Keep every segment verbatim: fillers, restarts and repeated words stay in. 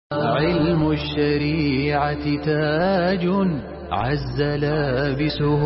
علم الشريعة تاج عز لابسه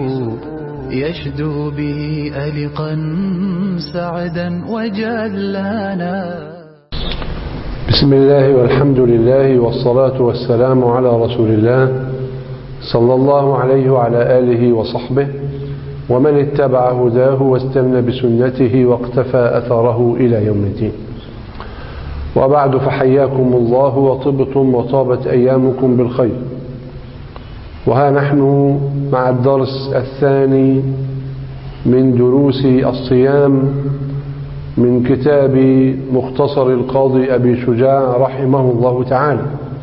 يشدو به ألقا سعدا وجلانا. بسم الله والحمد لله والصلاة والسلام على رسول الله صلى الله عليه وعلى آله وصحبه ومن اتبع هداه واستنى بسنته واقتفى أثره إلى يوم الدين. وبعد، فحياكم الله وطبتم وطابت أيامكم بالخير. وها نحن مع الدرس الثاني من دروس الصيام من كتاب مختصر القاضي أبي شجاع رحمه الله تعالى.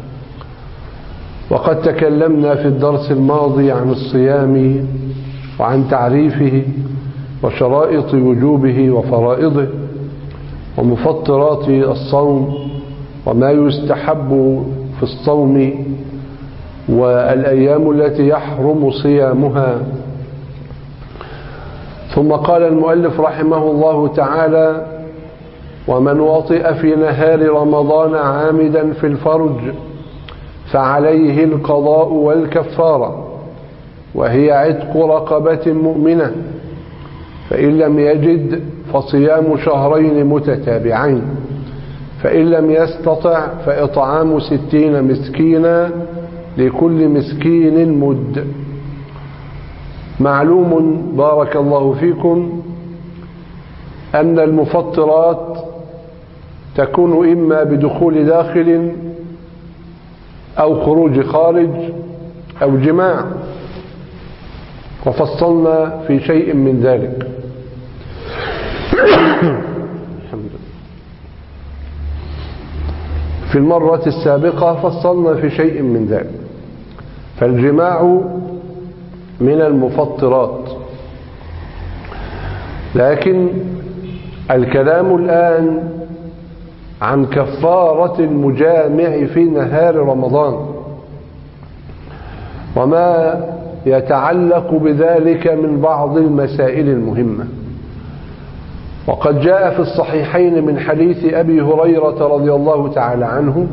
وقد تكلمنا في الدرس الماضي عن الصيام وعن تعريفه وشرائط وجوبه وفرائضه ومفطرات الصوم وما يستحب في الصوم والأيام التي يحرم صيامها. ثم قال المؤلف رحمه الله تعالى: ومن وطئ في نهار رمضان عامدا في الفرج فعليه القضاء والكفارة، وهي عتق رقبة مؤمنة، فإن لم يجد فصيام شهرين متتابعين، فإن لم يستطع فإطعام ستين مسكينا لكل مسكين مد. معلوم بارك الله فيكم أن المفطرات تكون إما بدخول داخل أو خروج خارج أو جماع، وفصلنا في شيء من ذلك. في المرة السابقة فصلنا في شيء من ذلك. فالجماع من المفطرات، لكن الكلام الآن عن كفارة المجامع في نهار رمضان وما يتعلق بذلك من بعض المسائل المهمة. وقد جاء في الصحيحين من حديث أبي هريرة رضي الله تعالى عنه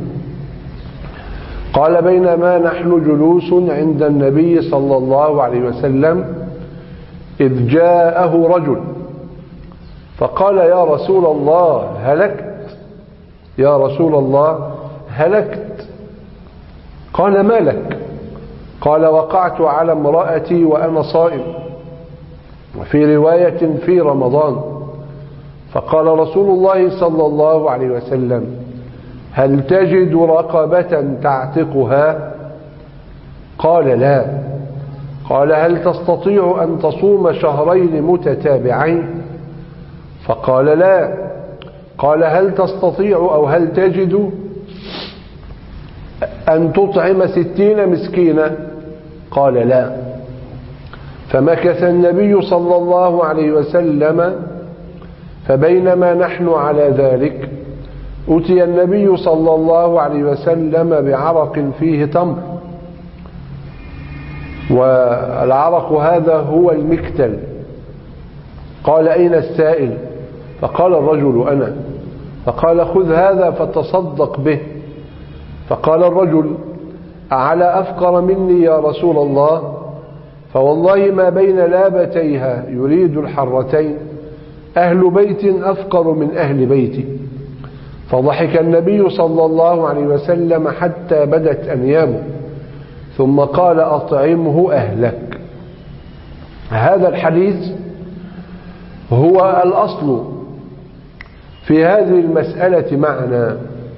قال: بينما نحن جلوس عند النبي صلى الله عليه وسلم إذ جاءه رجل فقال: يا رسول الله هلكت، يا رسول الله هلكت. قال: ما لك؟ قال: وقعت على امرأتي وأنا صائم، وفي رواية في رمضان. فقال رسول الله صلى الله عليه وسلم: هل تجد رقبة تعتقها؟ قال: لا. قال: هل تستطيع أن تصوم شهرين متتابعين؟ فقال: لا. قال: هل تستطيع أو هل تجد أن تطعم ستين مسكينا؟ قال: لا. فمكث النبي صلى الله عليه وسلم، فبينما نحن على ذلك أتي النبي صلى الله عليه وسلم بعرق فيه تمر، والعرق هذا هو المكتل. قال: أين السائل؟ فقال الرجل: أنا. فقال: خذ هذا فتصدق به. فقال الرجل: أعلى أفقر مني يا رسول الله؟ فوالله ما بين لابتيها يريد الحرتين أهل بيت أفقر من أهل بيتي. فضحك النبي صلى الله عليه وسلم حتى بدت أنيابه، ثم قال: أطعمه أهلك. هذا الحديث هو الأصل في هذه المسألة معنا.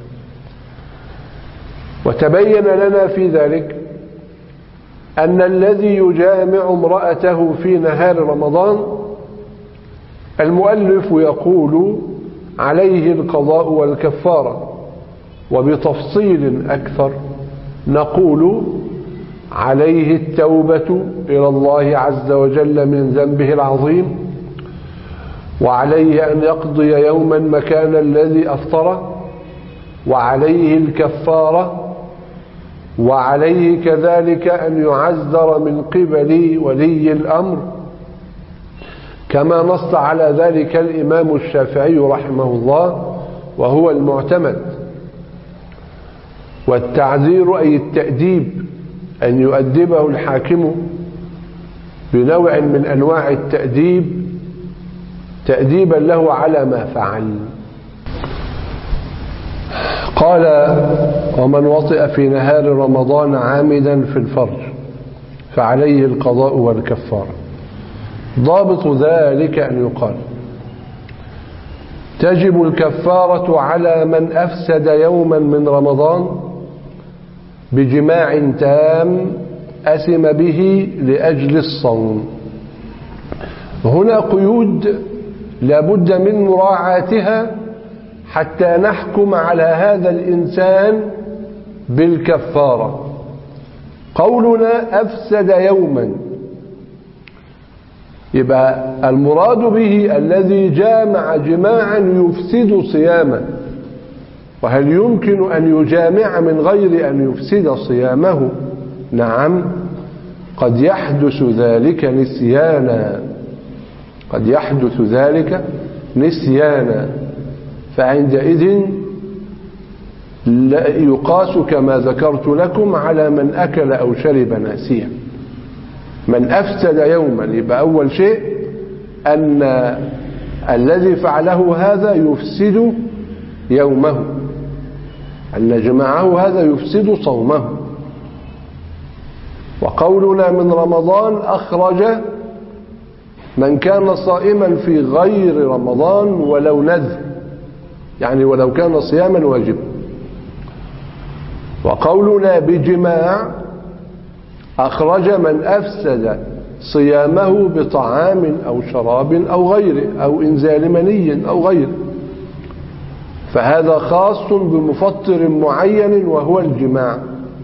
وتبين لنا في ذلك أن الذي يجامع امرأته في نهار رمضان المؤلف يقول عليه القضاء والكفارة، وبتفصيل أكثر نقول عليه التوبة إلى الله عز وجل من ذنبه العظيم، وعليه أن يقضي يوما مكان الذي أفطره، وعليه الكفارة، وعليه كذلك أن يعذر من قبل ولي الأمر، كما نص على ذلك الإمام الشافعي رحمه الله وهو المعتمد. والتعذير أي التأديب، أن يؤدبه الحاكم بنوع من أنواع التأديب تأديبا له على ما فعل. قال: ومن وطئ في نهار رمضان عامدا في الفرج فعليه القضاء والكفارة. ضابط ذلك أن يقال: تجب الكفارة على من أفسد يوما من رمضان بجماع تام أثم به لأجل الصوم. هنا قيود لابد من مراعاتها حتى نحكم على هذا الإنسان بالكفارة. قولنا أفسد يوما، يبقى المراد به الذي جامع جماعا يفسد صيامه. وهل يمكن أن يجامع من غير أن يفسد صيامه؟ نعم، قد يحدث ذلك نسيانا، قد يحدث ذلك نسيانا، فعندئذ يقاس كما ذكرت لكم على من أكل أو شرب ناسيا. من أفسد يوما، يبقى أول شيء أن الذي فعله هذا يفسد يومه، أن جماعه هذا يفسد صومه. وقولنا من رمضان أخرج من كان صائما في غير رمضان ولو نذر، يعني ولو كان صياما واجبا. وقولنا بجماع أخرج من أفسد صيامه بطعام أو شراب أو غيره، أو إنزال مني أو غيره، فهذا خاص بمفطر معين وهو الجماع.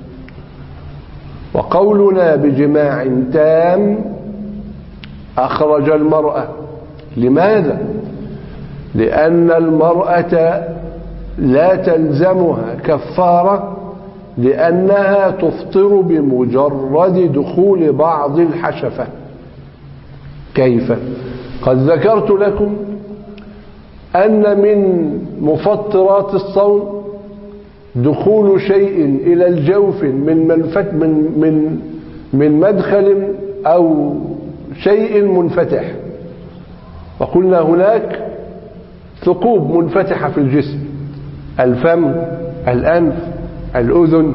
وقولنا بجماع تام أخرج المرأة. لماذا؟ لأن المرأة لا تلزمها كفارة، لأنها تفطر بمجرد دخول بعض الحشفة. كيف؟ قد ذكرت لكم أن من مفطرات الصوم دخول شيء إلى الجوف من منفت من من من مدخل أو شيء منفتح. وقلنا هناك ثقوب منفتحة في الجسم: الفم، الأنف، الأذن،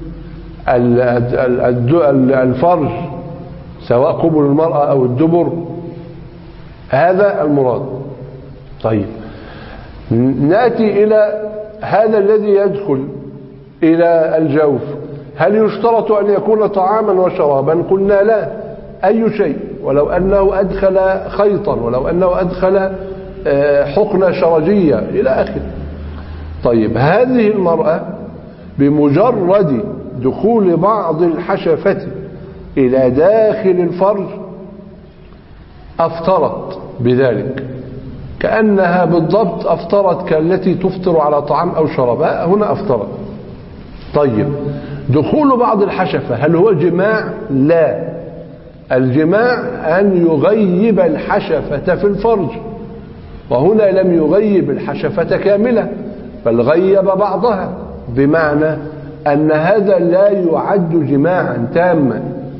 الفرج، سواء قبل المرأة أو الدبر. هذا المراد. طيب، نأتي إلى هذا الذي يدخل إلى الجوف، هل يشترط أن يكون طعاما وشرابا؟ قلنا لا، أي شيء، ولو أنه أدخل خيطا، ولو أنه أدخل حقنة شرجية إلى آخره. طيب، هذه المرأة بمجرد دخول بعض الحشفة إلى داخل الفرج أفطرت بذلك، كأنها بالضبط أفطرت كالتي تفطر على طعام أو شراب. هنا أفطرت. طيب، دخول بعض الحشفة هل هو جماع؟ لا، الجماع أن يغيب الحشفة في الفرج، وهنا لم يغيب الحشفة كاملة بل غيب بعضها، بمعنى أن هذا لا يعد جماعا تاما.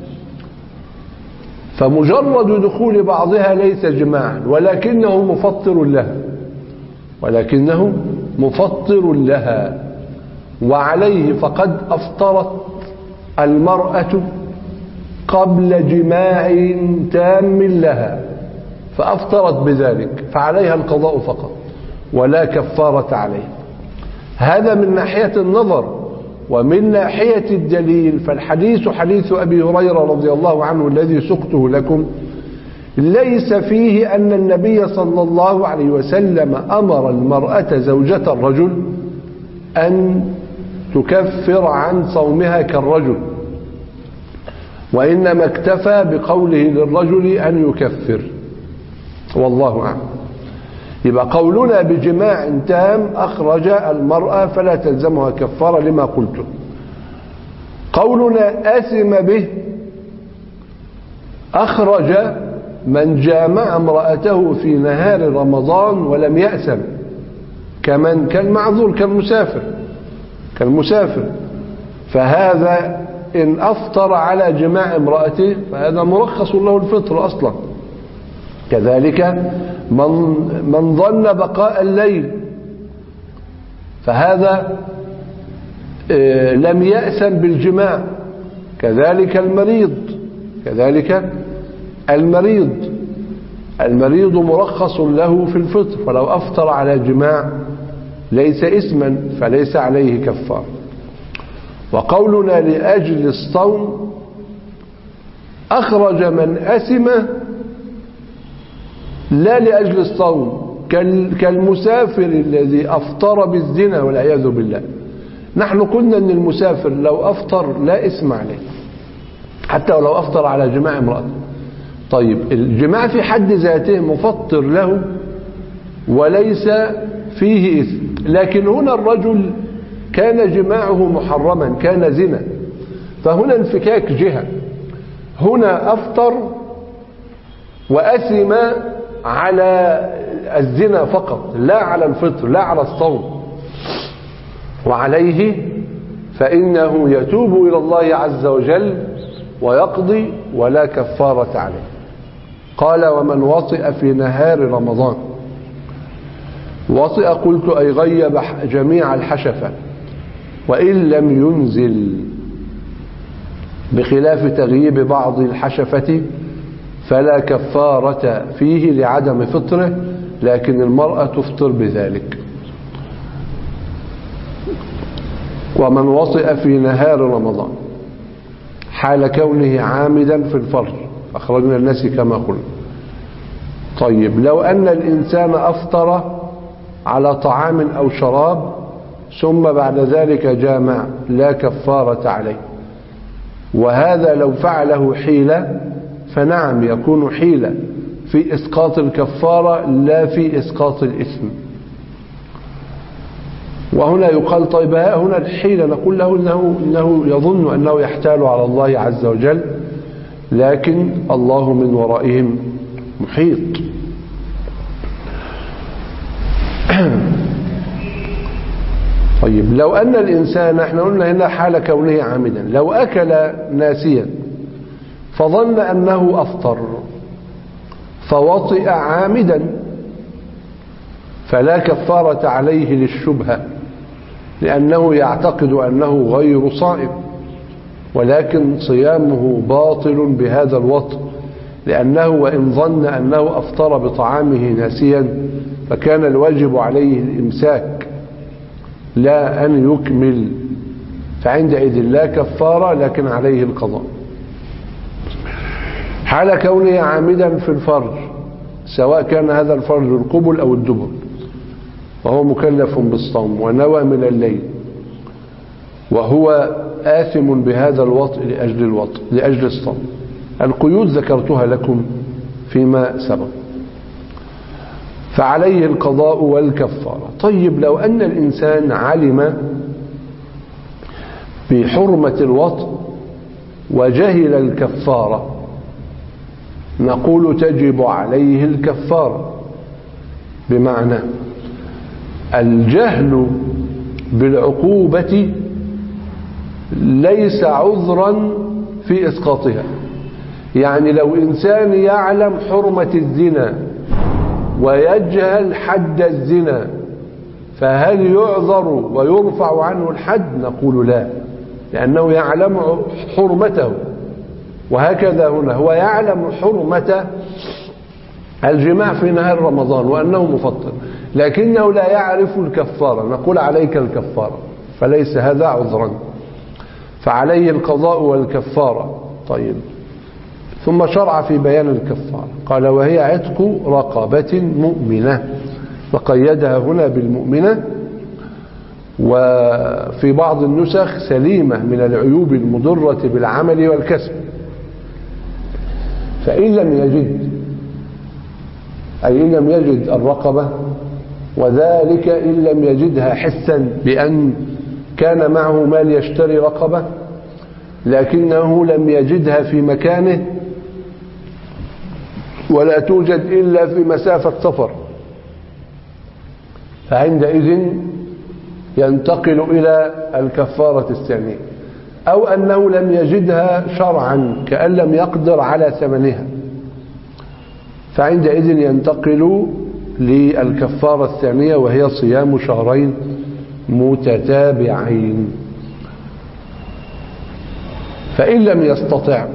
فمجرد دخول بعضها ليس جماعا، ولكنه مفطر لها، ولكنه مفطر لها. وعليه فقد أفطرت المرأة قبل جماع تام لها، فأفطرت بذلك، فعليها القضاء فقط ولا كفارة عليه. هذا من ناحية النظر. ومن ناحية الدليل فالحديث حديث أبي هريرة رضي الله عنه الذي سقته لكم ليس فيه أن النبي صلى الله عليه وسلم أمر المرأة زوجة الرجل أن تكفر عن صومها كالرجل، وإنما اكتفى بقوله للرجل أن يكفر، والله أعلم. يبقى قولنا بجماع تام أخرج المرأة فلا تلزمها كفارة لما قلته. قولنا أثم به أخرج من جامع امرأته في نهار رمضان ولم يأثم، كمن كالمعذور كالمسافر كالمسافر فهذا إن أفطر على جماع امرأته فهذا مرخص له الفطر أصلا. كذلك من, من ظن بقاء الليل فهذا لم يأثم بالجماع. كذلك المريض كذلك المريض المريض مرخص له في الفطر، فلو أفطر على جماع ليس إثما فليس عليه كفار. وقولنا لأجل الصوم أخرج من أثم لا لأجل الصوم، كالمسافر الذي أفطر بالزنا والعياذ بالله. نحن قلنا أن المسافر لو أفطر لا إثم عليه حتى ولو أفطر على جماع امرأته. طيب الجماع في حد ذاته مفطر له وليس فيه إثم، لكن هنا الرجل كان جماعه محرما، كان زنا، فهنا انفكاك جهة. هنا أفطر وأثم على الزنا فقط لا على الفطر لا على الصوم، وعليه فإنه يتوب إلى الله عز وجل ويقضي ولا كفارة عليه. قال ومن وطئ في نهار رمضان. وطئ قلت أي غيب جميع الحشفة وإن لم ينزل، بخلاف تغييب بعض الحشفة فلا كفارة فيه لعدم فطره، لكن المرأة تفطر بذلك. ومن وطئ في نهار رمضان حال كونه عامدا في الفرج أخرجنا الناس كما قلنا. طيب لو أن الإنسان أفطر على طعام أو شراب ثم بعد ذلك جامع لا كفارة عليه، وهذا لو فعله حيلة فنعم يكون حيلة في إسقاط الكفارة لا في إسقاط الإثم. وهنا يقال طيب هنا الحيلة، نقول له إنه, إنه يظن أنه يحتال على الله عز وجل، لكن الله من ورائهم محيط. طيب لو أن الإنسان، احنا قلنا هنا حال كونه عامدا، لو أكل ناسيا فظن أنه أفطر فوطئ عامدا فلا كفارة عليه للشبهة، لأنه يعتقد أنه غير صائم، ولكن صيامه باطل بهذا الوطء، لأنه وإن ظن أنه أفطر بطعامه ناسيا فكان الواجب عليه الإمساك لا أن يكمل، فعندئذ لا كفارة لكن عليه القضاء. حال كونه عامدا في الفرج، سواء كان هذا الفرج القبل أو الدبر، وهو مكلف بالصوم ونوى من الليل وهو آثم بهذا الوطء لأجل الوطء لأجل الصوم. القيود ذكرتها لكم فيما سبق، فعليه القضاء والكفارة. طيب لو أن الإنسان علم بحرمة الوطء وجهل الكفارة، نقول تجب عليه الكفارة، بمعنى الجهل بالعقوبة ليس عذرا في إسقاطها. يعني لو إنسان يعلم حرمة الزنا ويجهل حد الزنا فهل يعذر ويرفع عنه الحد؟ نقول لا، لأنه يعلم حرمته. وهكذا هنا هو يعلم حرمة الجماع في نهار رمضان وأنه مفطر، لكنه لا يعرف الكفارة، نقول عليك الكفارة، فليس هذا عذرا، فعليه القضاء والكفارة. طيب ثم شرع في بيان الكفارة، قال وهي عتق رقبة مؤمنة، وقيدها هنا بالمؤمنة، وفي بعض النسخ سليمة من العيوب المضرة بالعمل والكسب. فإن لم يجد، أي إن لم يجد الرقبة، وذلك إن لم يجدها حسا بأن كان معه مال يشتري رقبة لكنه لم يجدها في مكانه ولا توجد إلا في مسافة سفر، فعندئذ ينتقل إلى الكفارة الثانية. أو أنه لم يجدها شرعا كأن لم يقدر على ثمنها، فعندئذ ينتقل للكفارة الثانية وهي صيام شهرين متتابعين. فإن لم يستطع،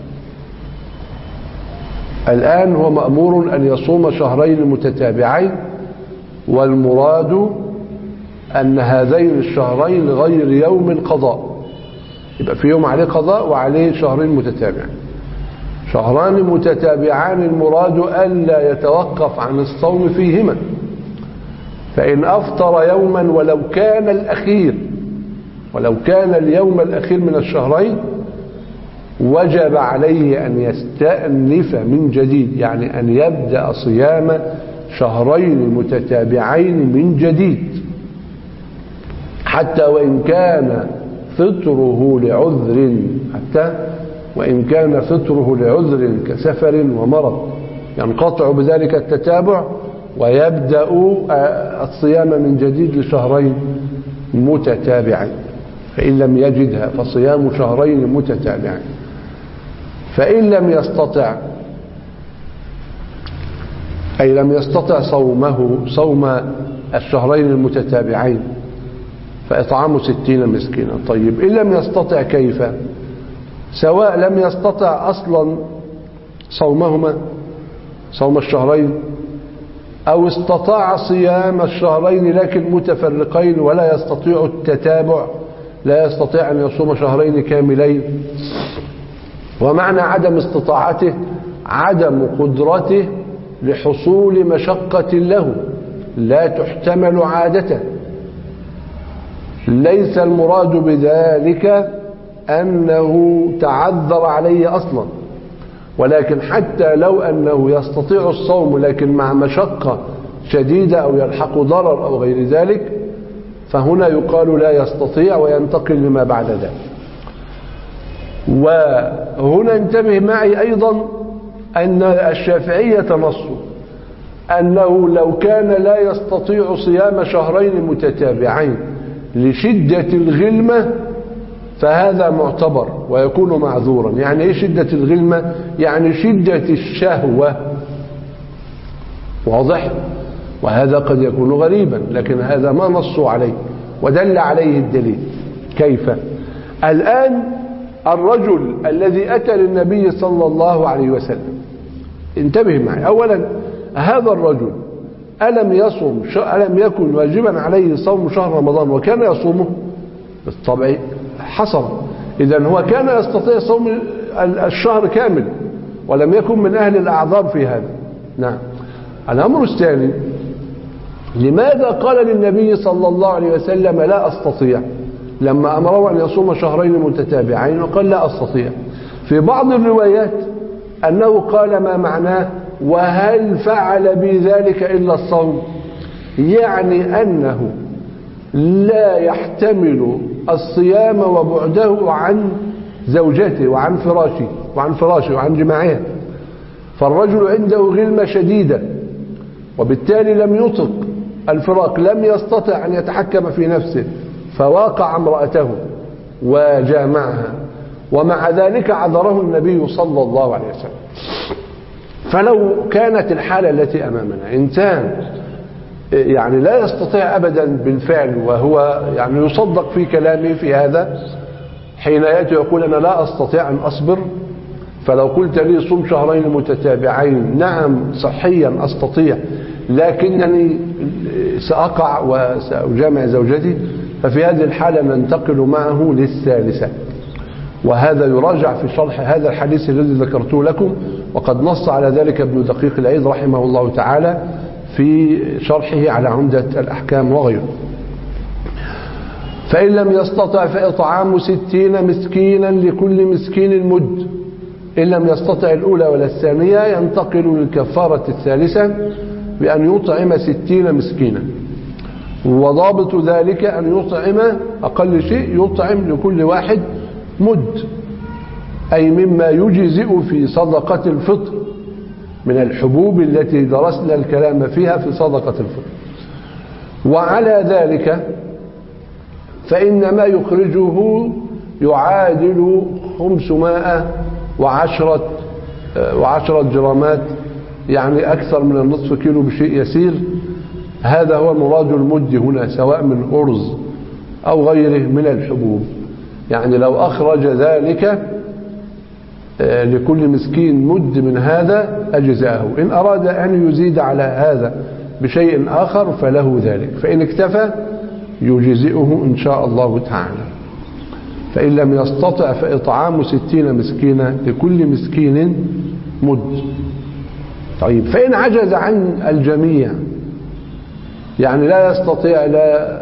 الآن هو مأمور أن يصوم شهرين متتابعين، والمراد أن هذين الشهرين غير يوم قضاء، يبقى في يوم عليه قضاء وعليه شهرين متتابعين. شهران متتابعان المراد ألا يتوقف عن الصوم فيهما، فإن أفطر يوما ولو كان الأخير ولو كان اليوم الأخير من الشهرين وجب عليه أن يستأنف من جديد، يعني أن يبدأ صيام شهرين متتابعين من جديد، حتى وإن كان فطره لعذر حتى وإن كان فطره لعذر كسفر ومرض، ينقطع بذلك التتابع ويبدأ الصيام من جديد لشهرين متتابعين. فإن لم يجدها فصيام شهرين متتابعين. فإن لم يستطع، أي لم يستطع صومه صوم الشهرين المتتابعين، فإطعام ستين مسكينا. طيب إن لم يستطع كيف؟ سواء لم يستطع أصلا صومهما صوم الشهرين، أو استطاع صيام الشهرين لكن متفرقين ولا يستطيع التتابع، لا يستطيع أن يصوم شهرين كاملين. ومعنى عدم استطاعته عدم قدرته لحصول مشقة له لا تحتمل عادة. ليس المراد بذلك أنه تعذر عليه أصلا، ولكن حتى لو أنه يستطيع الصوم لكن مع مشقة شديدة أو يلحق ضرر أو غير ذلك، فهنا يقال لا يستطيع وينتقل لما بعد ذلك. وهنا انتبه معي أيضا أن الشافعية نصوا أنه لو كان لا يستطيع صيام شهرين متتابعين لشدة الغلمة فهذا معتبر ويكون معذورا. يعني ايه شدة الغلمة؟ يعني شدة الشهوة، واضح؟ وهذا قد يكون غريبا، لكن هذا ما نصوا عليه ودل عليه الدليل. كيف؟ الآن الرجل الذي أتى للنبي صلى الله عليه وسلم، انتبه معي، أولا هذا الرجل ألم يصوم ألم يكن واجبا عليه صوم شهر رمضان وكان يصومه؟ بالطبع حصل. إذن هو كان يستطيع صوم الشهر كامل ولم يكن من أهل الأعذار في هذا. نعم. الأمر الثاني، لماذا قال للنبي صلى الله عليه وسلم لا أستطيع لما أمره أن يصوم شهرين متتابعين وقال لا أستطيع؟ في بعض الروايات أنه قال ما معناه وهل فعل بذلك إلا الصوم، يعني أنه لا يحتمل الصيام وبعده عن زوجته وعن فراشه وعن فراشه وعن جماعها. فالرجل عنده غلمة شديدة وبالتالي لم يطق الفراق، لم يستطع أن يتحكم في نفسه فواقع امرأته وجامعها، ومع ذلك عذره النبي صلى الله عليه وسلم. فلو كانت الحالة التي أمامنا إنسان يعني لا يستطيع أبدا بالفعل، وهو يعني يصدق في كلامه في هذا حين يأتي يقول أنا لا أستطيع أن أصبر، فلو قلت لي صوم شهرين متتابعين نعم صحيا أستطيع لكنني سأقع وسأجامع زوجتي، ففي هذه الحالة ننتقل معه للثالثة. وهذا يراجع في شرح هذا الحديث الذي ذكرته لكم، وقد نص على ذلك ابن دقيق العيد رحمه الله تعالى في شرحه على عمدة الأحكام وغيره. فإن لم يستطع فإطعام ستين مسكينا لكل مسكين مد. إن لم يستطع الأولى ولا الثانية ينتقل للكفارة الثالثة بأن يطعم ستين مسكينا، وضابط ذلك أن يطعم أقل شيء يطعم لكل واحد مد، أي مما يجزئ في صدقة الفطر من الحبوب التي درسنا الكلام فيها في صدقة الفطر. وعلى ذلك فإن ما يخرجه يعادل خمسمائة وعشرة وعشرة جرامات، يعني أكثر من النصف كيلو بشيء يسير. هذا هو مراد المد هنا، سواء من أرز أو غيره من الحبوب. يعني لو أخرج ذلك لكل مسكين مد من هذا أجزاءه. إن أراد أن يزيد على هذا بشيء آخر فله ذلك، فإن اكتفى يجزئه إن شاء الله تعالى. فإن لم يستطع فإطعام ستين مسكينا لكل مسكين مد. طيب فإن عجز عن الجميع، يعني لا يستطيع لا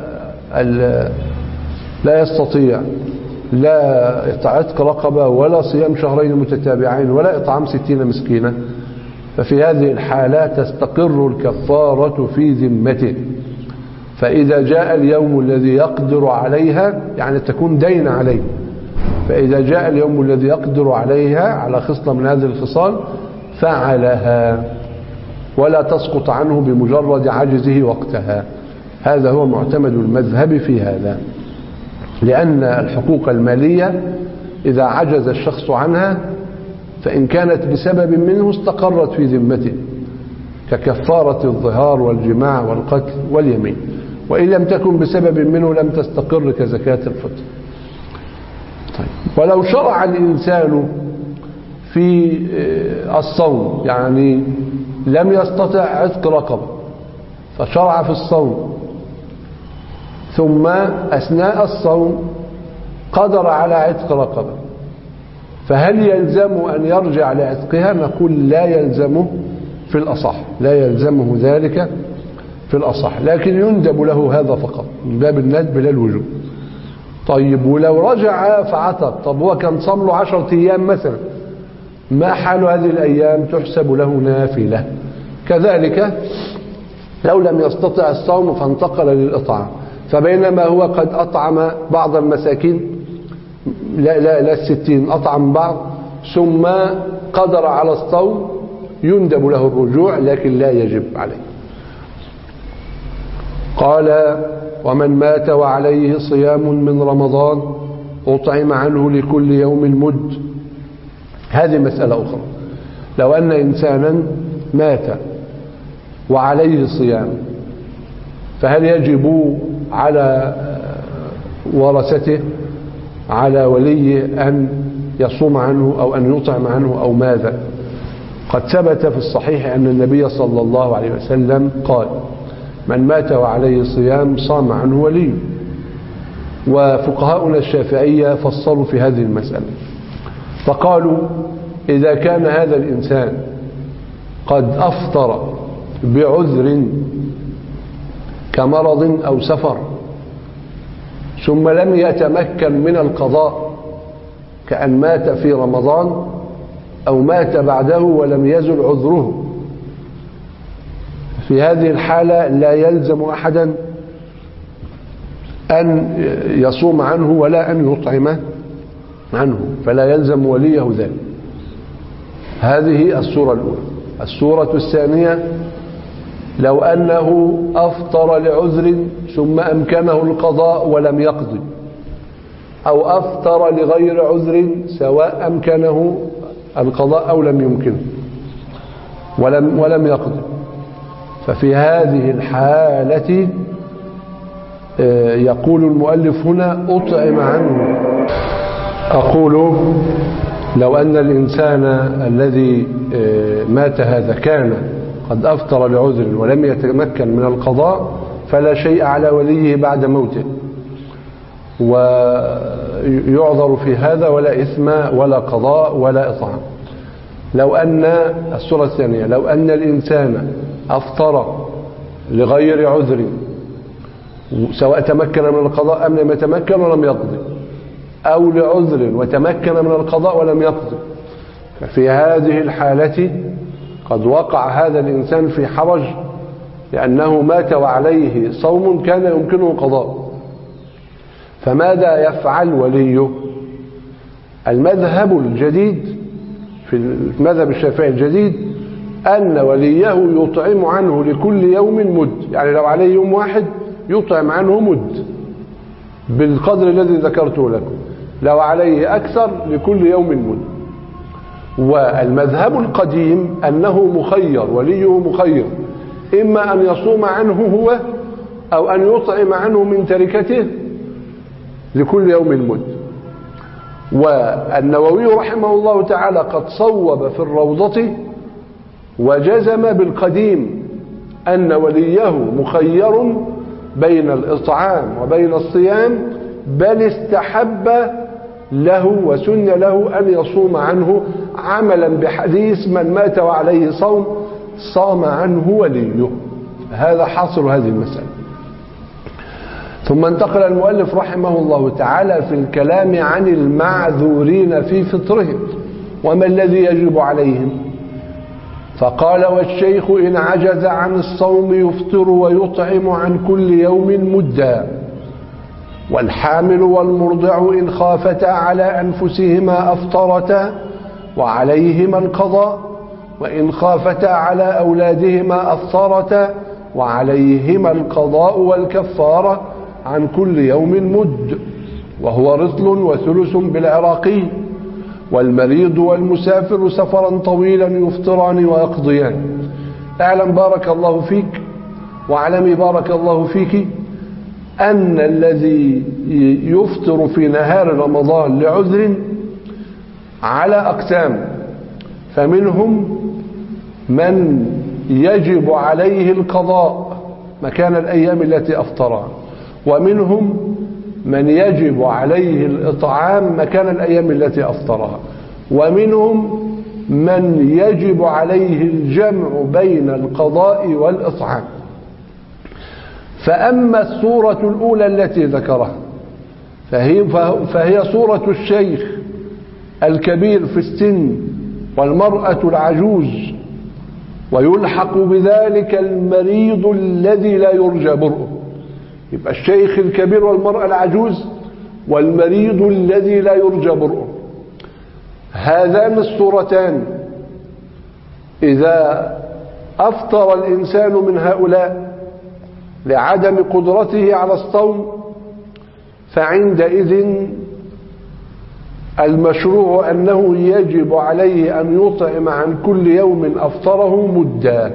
لا يستطيع لا عتق رقبة ولا صيام شهرين متتابعين ولا إطعام ستين مسكينا، ففي هذه الحالة تستقر الكفارة في ذمته. فإذا جاء اليوم الذي يقدر عليها، يعني تكون دين عليه، فإذا جاء اليوم الذي يقدر عليها على خصلة من هذه الخصال فعلها، ولا تسقط عنه بمجرد عجزه وقتها. هذا هو معتمد المذهب في هذا، لأن الحقوق المالية إذا عجز الشخص عنها فإن كانت بسبب منه استقرت في ذمته، ككفارة الظهار والجماع والقتل واليمين. وإن لم تكن بسبب منه لم تستقر كزكاة الفطر. طيب. ولو شرع الإنسان في الصوم، يعني لم يستطع عتق رقبة فشرع في الصوم، ثم أثناء الصوم قدر على عتق رقبة، فهل يلزم أن يرجع لعتقها؟ نقول لا يلزمه في الأصح، لا يلزمه ذلك في الأصح، لكن يندب له هذا فقط من باب الندب لا الوجوب. طيب ولو رجع فعتق، طب هو كان صام له عشرة أيام مثلا، ما حال هذه الأيام؟ تحسب له نافلة. كذلك لو لم يستطع الصوم فانتقل للإطعام، فبينما هو قد أطعم بعض المساكين، لا, لا, لا الستين، أطعم بعض ثم قدر على الصوم، يندب له الرجوع لكن لا يجب عليه. قال: ومن مات وعليه صيام من رمضان أطعم عنه لكل يوم مد. هذه مسألة أخرى. لو أن إنسانا مات وعليه صيام، فهل يجب على ورثته، على ولي، أن يصوم عنه أو أن يطعم عنه أو ماذا؟ قد ثبت في الصحيح أن النبي صلى الله عليه وسلم قال: من مات وعليه صيام صام عنه ولي. وفقهاؤنا الشافعية فصلوا في هذه المسألة فقالوا: إذا كان هذا الإنسان قد أفطر بعذر كمرض أو سفر ثم لم يتمكن من القضاء، كأن مات في رمضان أو مات بعده ولم يزل عذره، في هذه الحالة لا يلزم أحدا أن يصوم عنه ولا أن يطعم عنه، فلا يلزم وليه ذلك. هذه الصورة الأولى. الصورة الثانية: لو أنه أفطر لعذر ثم أمكنه القضاء ولم يقضي، أو أفطر لغير عذر سواء أمكنه القضاء أو لم يمكنه ولم, ولم يقضي، ففي هذه الحالة يقول المؤلف هنا: أطعم عنه. أقول: لو أن الإنسان الذي مات هذا كان قد أفطر لعذر ولم يتمكن من القضاء فلا شيء على وليه بعد موته، ويعذر في هذا، ولا إثم ولا قضاء ولا إطعام. لو أن الصورة الثانية: لو أن الإنسان أفطر لغير عذر سواء تمكن من القضاء أم لم يتمكن ولم يقضي، أو لعذر وتمكن من القضاء ولم يقضي، ففي هذه الحالة قد وقع هذا الإنسان في حرج، لأنه مات وعليه صوم كان يمكنه قضاء. فماذا يفعل وليه؟ المذهب الجديد في المذهب الشافعي الجديد أن وليه يطعم عنه لكل يوم مد، يعني لو عليه يوم واحد يطعم عنه مد بالقدر الذي ذكرته لكم. لو عليه أكثر لكل يوم مد. والمذهب القديم أنه مخير، وليه مخير، إما أن يصوم عنه هو أو أن يطعم عنه من تركته لكل يوم مد. والنووي رحمه الله تعالى قد صوب في الروضة وجزم بالقديم أن وليه مخير بين الإطعام وبين الصيام، بل استحب له وسن له أن يصوم عنه عملا بحديث من مات وعليه صوم صام عنه وليه. هذا حاصل هذه المسألة. ثم انتقل المؤلف رحمه الله تعالى في الكلام عن المعذورين في فطرهم وما الذي يجب عليهم، فقال: والشيخ إن عجز عن الصوم يفطر ويطعم عن كل يوم مدا، والحامل والمرضع إن خافتا على أنفسهما أفطرتا وعليهما القضاء، وإن خافتا على أولادهما أفطرتا وعليهما القضاء والكفارة عن كل يوم مد، وهو رطل وثلث بالعراقي. والمريض والمسافر سفرا طويلا يفطران ويقضيان. اعلم بارك الله فيك واعلمي بارك الله فيك أن الذي يفطر في نهار رمضان لعذر على أقسام، فمنهم من يجب عليه القضاء مكان الأيام التي أفطرها، ومنهم من يجب عليه الإطعام مكان الأيام التي أفطرها، ومنهم من يجب عليه الجمع بين القضاء والإطعام. فأما الصورة الأولى التي ذكرها فهي, فهي صورة الشيخ الكبير في السن والمرأة العجوز، ويلحق بذلك المريض الذي لا يرجى برؤه. يبقى الشيخ الكبير والمرأة العجوز والمريض الذي لا يرجى برؤه. هذان الصورتان إذا أفطر الإنسان من هؤلاء لعدم قدرته على الصوم، فعندئذ المشروع أنه يجب عليه أن يطعم عن كل يوم أفطره مدا.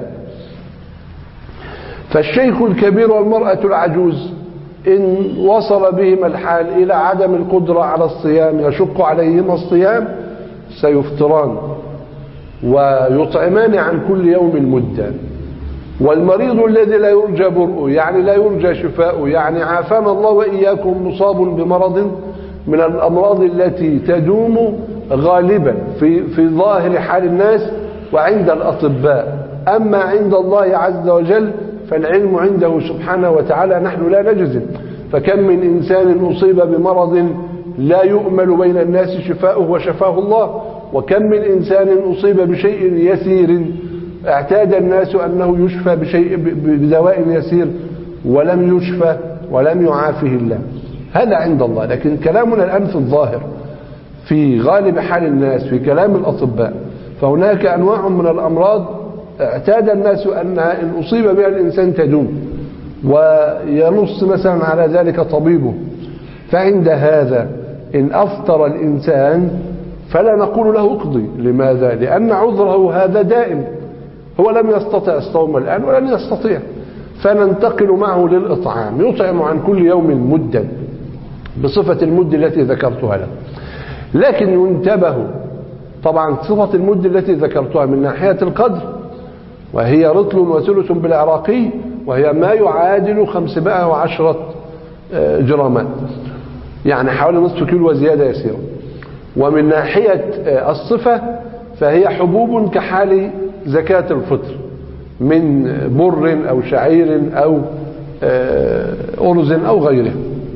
فالشيخ الكبير والمرأة العجوز إن وصل بهما الحال إلى عدم القدرة على الصيام يشق عليهما الصيام سيفطران ويطعمان عن كل يوم مدا. والمريض الذي لا يرجى برؤه، يعني لا يرجى شفاؤه، يعني عافانا الله وإياكم، مصاب بمرض من الأمراض التي تدوم غالبا في, في ظاهر حال الناس وعند الأطباء، أما عند الله عز وجل فالعلم عنده سبحانه وتعالى، نحن لا نجزم. فكم من إنسان أصيب بمرض لا يؤمل بين الناس شفاؤه وشفاه الله، وكم من إنسان أصيب بشيء يسير اعتاد الناس أنه يشفى بشيء بدواء يسير ولم يشفى ولم يعافه الله. هذا عند الله. لكن كلامنا الآن في الظاهر في غالب حال الناس في كلام الأطباء، فهناك أنواع من الأمراض اعتاد الناس أن إن أصيب بها الإنسان تدوم، وينص مثلا على ذلك طبيبه. فعند هذا إن أفطر الإنسان فلا نقول له اقضي. لماذا؟ لأن عذره هذا دائم، هو لم يستطع الصوم الآن ولن يستطيع، فننتقل معه للإطعام، يطعم عن كل يوم مدا بصفة المد التي ذكرتها له. لكن ينتبه طبعا صفة المد التي ذكرتها من ناحية القدر، وهي رطل وثلث بالعراقي، وهي ما يعادل خمسمائة وعشرة جرامات، يعني حوالي نصف كيلو وزيادة يسيرة. ومن ناحية الصفة فهي حبوب كحال زكاة الفطر من بر أو شعير أو أرز أو غيره،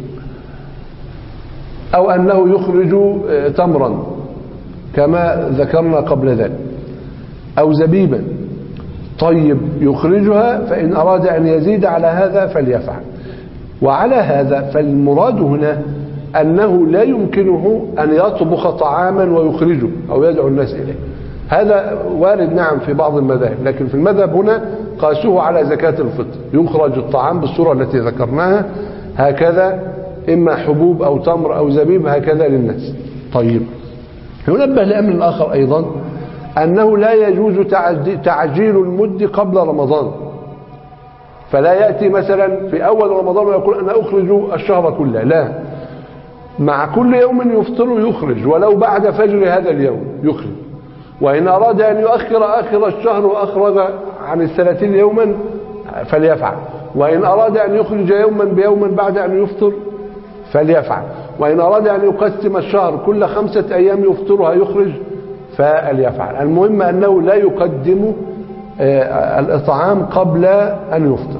أو أنه يخرج تمرا كما ذكرنا قبل ذلك، أو زبيبا. طيب يخرجها، فإن أراد أن يزيد على هذا فليفعل. وعلى هذا فالمراد هنا أنه لا يمكنه أن يطبخ طعاما ويخرجه أو يدعو الناس إليه. هذا وارد نعم في بعض المذاهب، لكن في المذهب هنا قاسوه على زكاة الفطر، يخرج الطعام بالصورة التي ذكرناها هكذا إما حبوب أو تمر أو زبيب هكذا للناس. طيب، ينبه لأمر آخر أيضا، أنه لا يجوز تعجيل المد قبل رمضان. فلا يأتي مثلا في أول رمضان ويقول أنا أخرج الشهر كله، لا، مع كل يوم يفطر يخرج، ولو بعد فجر هذا اليوم يخرج. وإن أراد أن يؤخر آخر الشهر وأخرج عن الثلاثين يوما فليفعل، وإن أراد أن يخرج يوما بيوما بعد أن يفطر فليفعل، وإن أراد أن يقسم الشهر كل خمسة أيام يفطرها يخرج فليفعل. المهم أنه لا يقدم الإطعام قبل أن يفطر،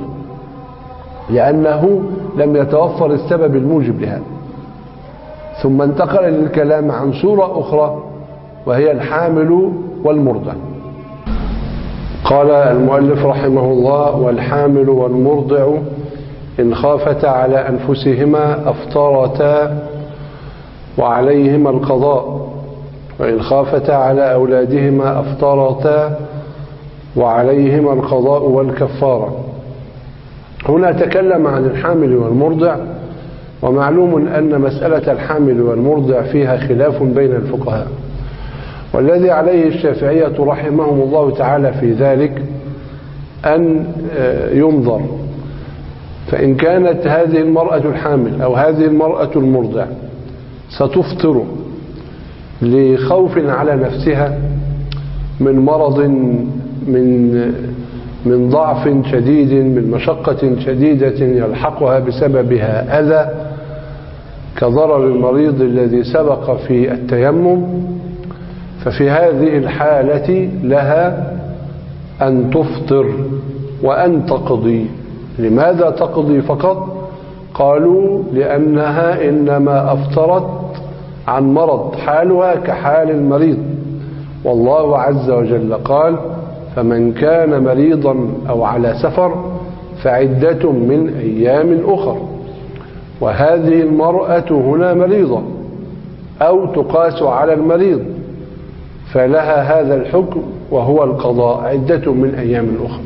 لأنه لم يتوفر السبب الموجب لهذا. ثم انتقل للكلام عن صورة أخرى وهي الحامل والمرضع. قال المؤلف رحمه الله: والحامل والمرضع إن خافتا على أنفسهما أفطرتا وعليهما القضاء، وإن خافتا على أولادهما أفطرتا وعليهما القضاء والكفارة. هنا تكلم عن الحامل والمرضع، ومعلوم أن مسألة الحامل والمرضع فيها خلاف بين الفقهاء، والذي عليه الشافعية رحمهم الله تعالى في ذلك أن ينظر، فإن كانت هذه المرأة الحامل أو هذه المرأة المرضع ستفطر لخوف على نفسها من مرض، من من ضعف شديد، من مشقة شديدة يلحقها بسببها أذى كضرر المريض الذي سبق في التيمم، ففي هذه الحالة لها أن تفطر وأن تقضي. لماذا تقضي فقط؟ قالوا لأنها إنما أفطرت عن مرض حالها كحال المريض، والله عز وجل قال: فمن كان مريضا أو على سفر فعدة من أيام أخر. وهذه المرأة هنا مريضة أو تقاس على المريض، فلها هذا الحكم وهو القضاء، عدة من أيام أخر.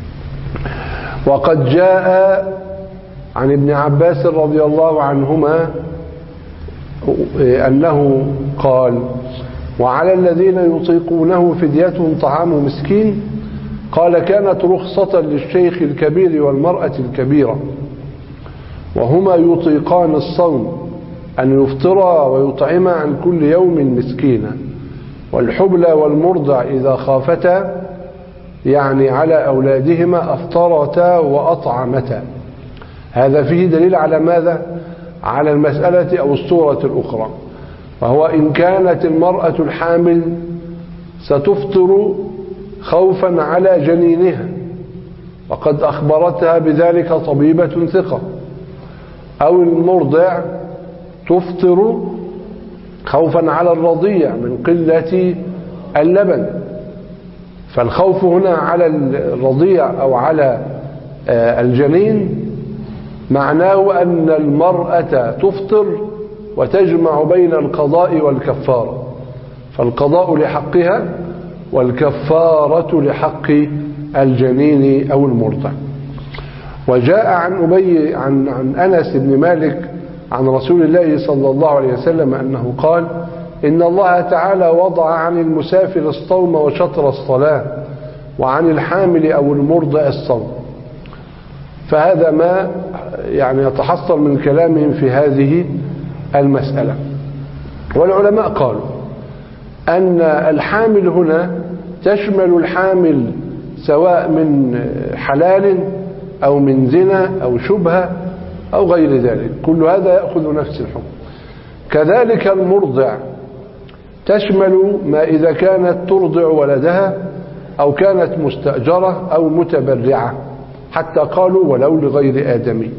وقد جاء عن ابن عباس رضي الله عنهما أنه قال: وعلى الذين يطيقونه فدية طعام مسكين. قال: كانت رخصة للشيخ الكبير والمرأة الكبيرة، وهما يطيقان الصوم، أن يفطرا ويطعما عن كل يوم مسكينا. والحبلى والمرضع إذا خافتا، يعني على أولادهما، أفطرتا وأطعمتا. هذا فيه دليل على ماذا؟ على المسألة أو الصورة الأخرى، وهو إن كانت المرأة الحامل ستفطر خوفا على جنينها وقد أخبرتها بذلك طبيبة ثقة، أو المرضع تفطر خوفا على الرضيع من قلة اللبن، فالخوف هنا على الرضيع أو على الجنين معناه أن المرأة تفطر وتجمع بين القضاء والكفارة، فالقضاء لحقها والكفارة لحق الجنين أو المرضع. وجاء عن أبي عن عن أنس بن مالك عن رسول الله صلى الله عليه وسلم أنه قال: إن الله تعالى وضع عن المسافر الصوم وشطر الصلاة، وعن الحامل أو المرضع الصوم. فهذا ما يعني يتحصل من كلامهم في هذه المسألة. والعلماء قالوا أن الحامل هنا تشمل الحامل سواء من حلال أو من زنا أو شبهة أو غير ذلك، كل هذا يأخذ نفس الحكم. كذلك المرضع تشمل ما إذا كانت ترضع ولدها أو كانت مستأجرة أو متبرعة، حتى قالوا ولو لغير آدمي.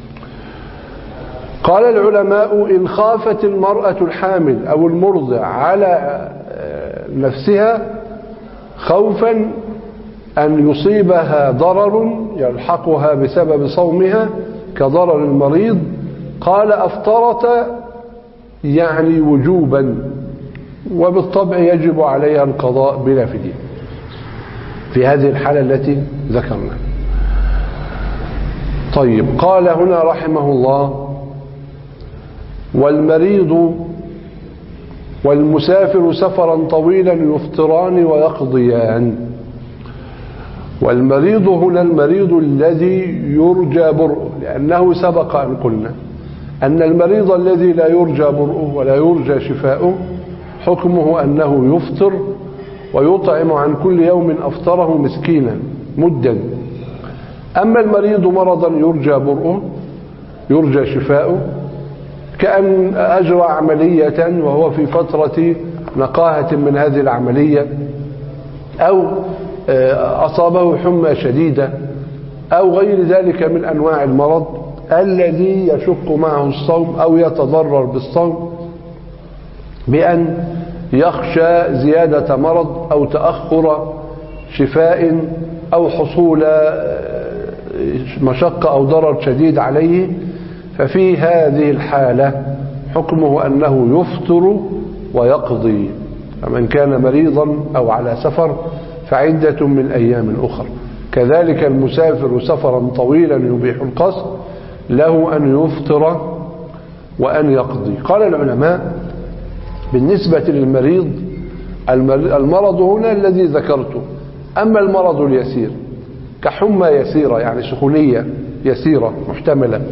قال العلماء: إن خافت المرأة الحامل أو المرضع على نفسها خوفا أن يصيبها ضرر يلحقها بسبب صومها كضرر المريض، قال: أفطرت يعني وجوبا، وبالطبع يجب عليها القضاء بلا فدية في هذه الحالة التي ذكرنا. طيب، قال هنا رحمه الله: والمريض والمسافر سفرا طويلا يفطران ويقضيان. والمريض هنا المريض الذي يرجى برؤه، لأنه سبق أن قلنا أن المريض الذي لا يرجى برؤه ولا يرجى شفاؤه حكمه أنه يفطر ويطعم عن كل يوم أفطره مسكينا مدا. أما المريض مرضا يرجى برؤه يرجى شفاؤه، كأن أجرى عملية وهو في فترة نقاهة من هذه العملية، أو أصابه حمى شديدة أو غير ذلك من أنواع المرض الذي يشق معه الصوم أو يتضرر بالصوم بأن يخشى زيادة مرض أو تأخر شفاء أو حصول مشقة أو ضرر شديد عليه. ففي هذه الحالة حكمه أنه يفطر ويقضي. فمن كان مريضا أو على سفر فعدة من أيام أخرى. كذلك المسافر سفرا طويلا يبيح القصر له أن يفطر وأن يقضي. قال العلماء بالنسبة للمريض المرض هنا الذي ذكرته، أما المرض اليسير كحمى يسيرة يعني سخونية يسيرة محتملة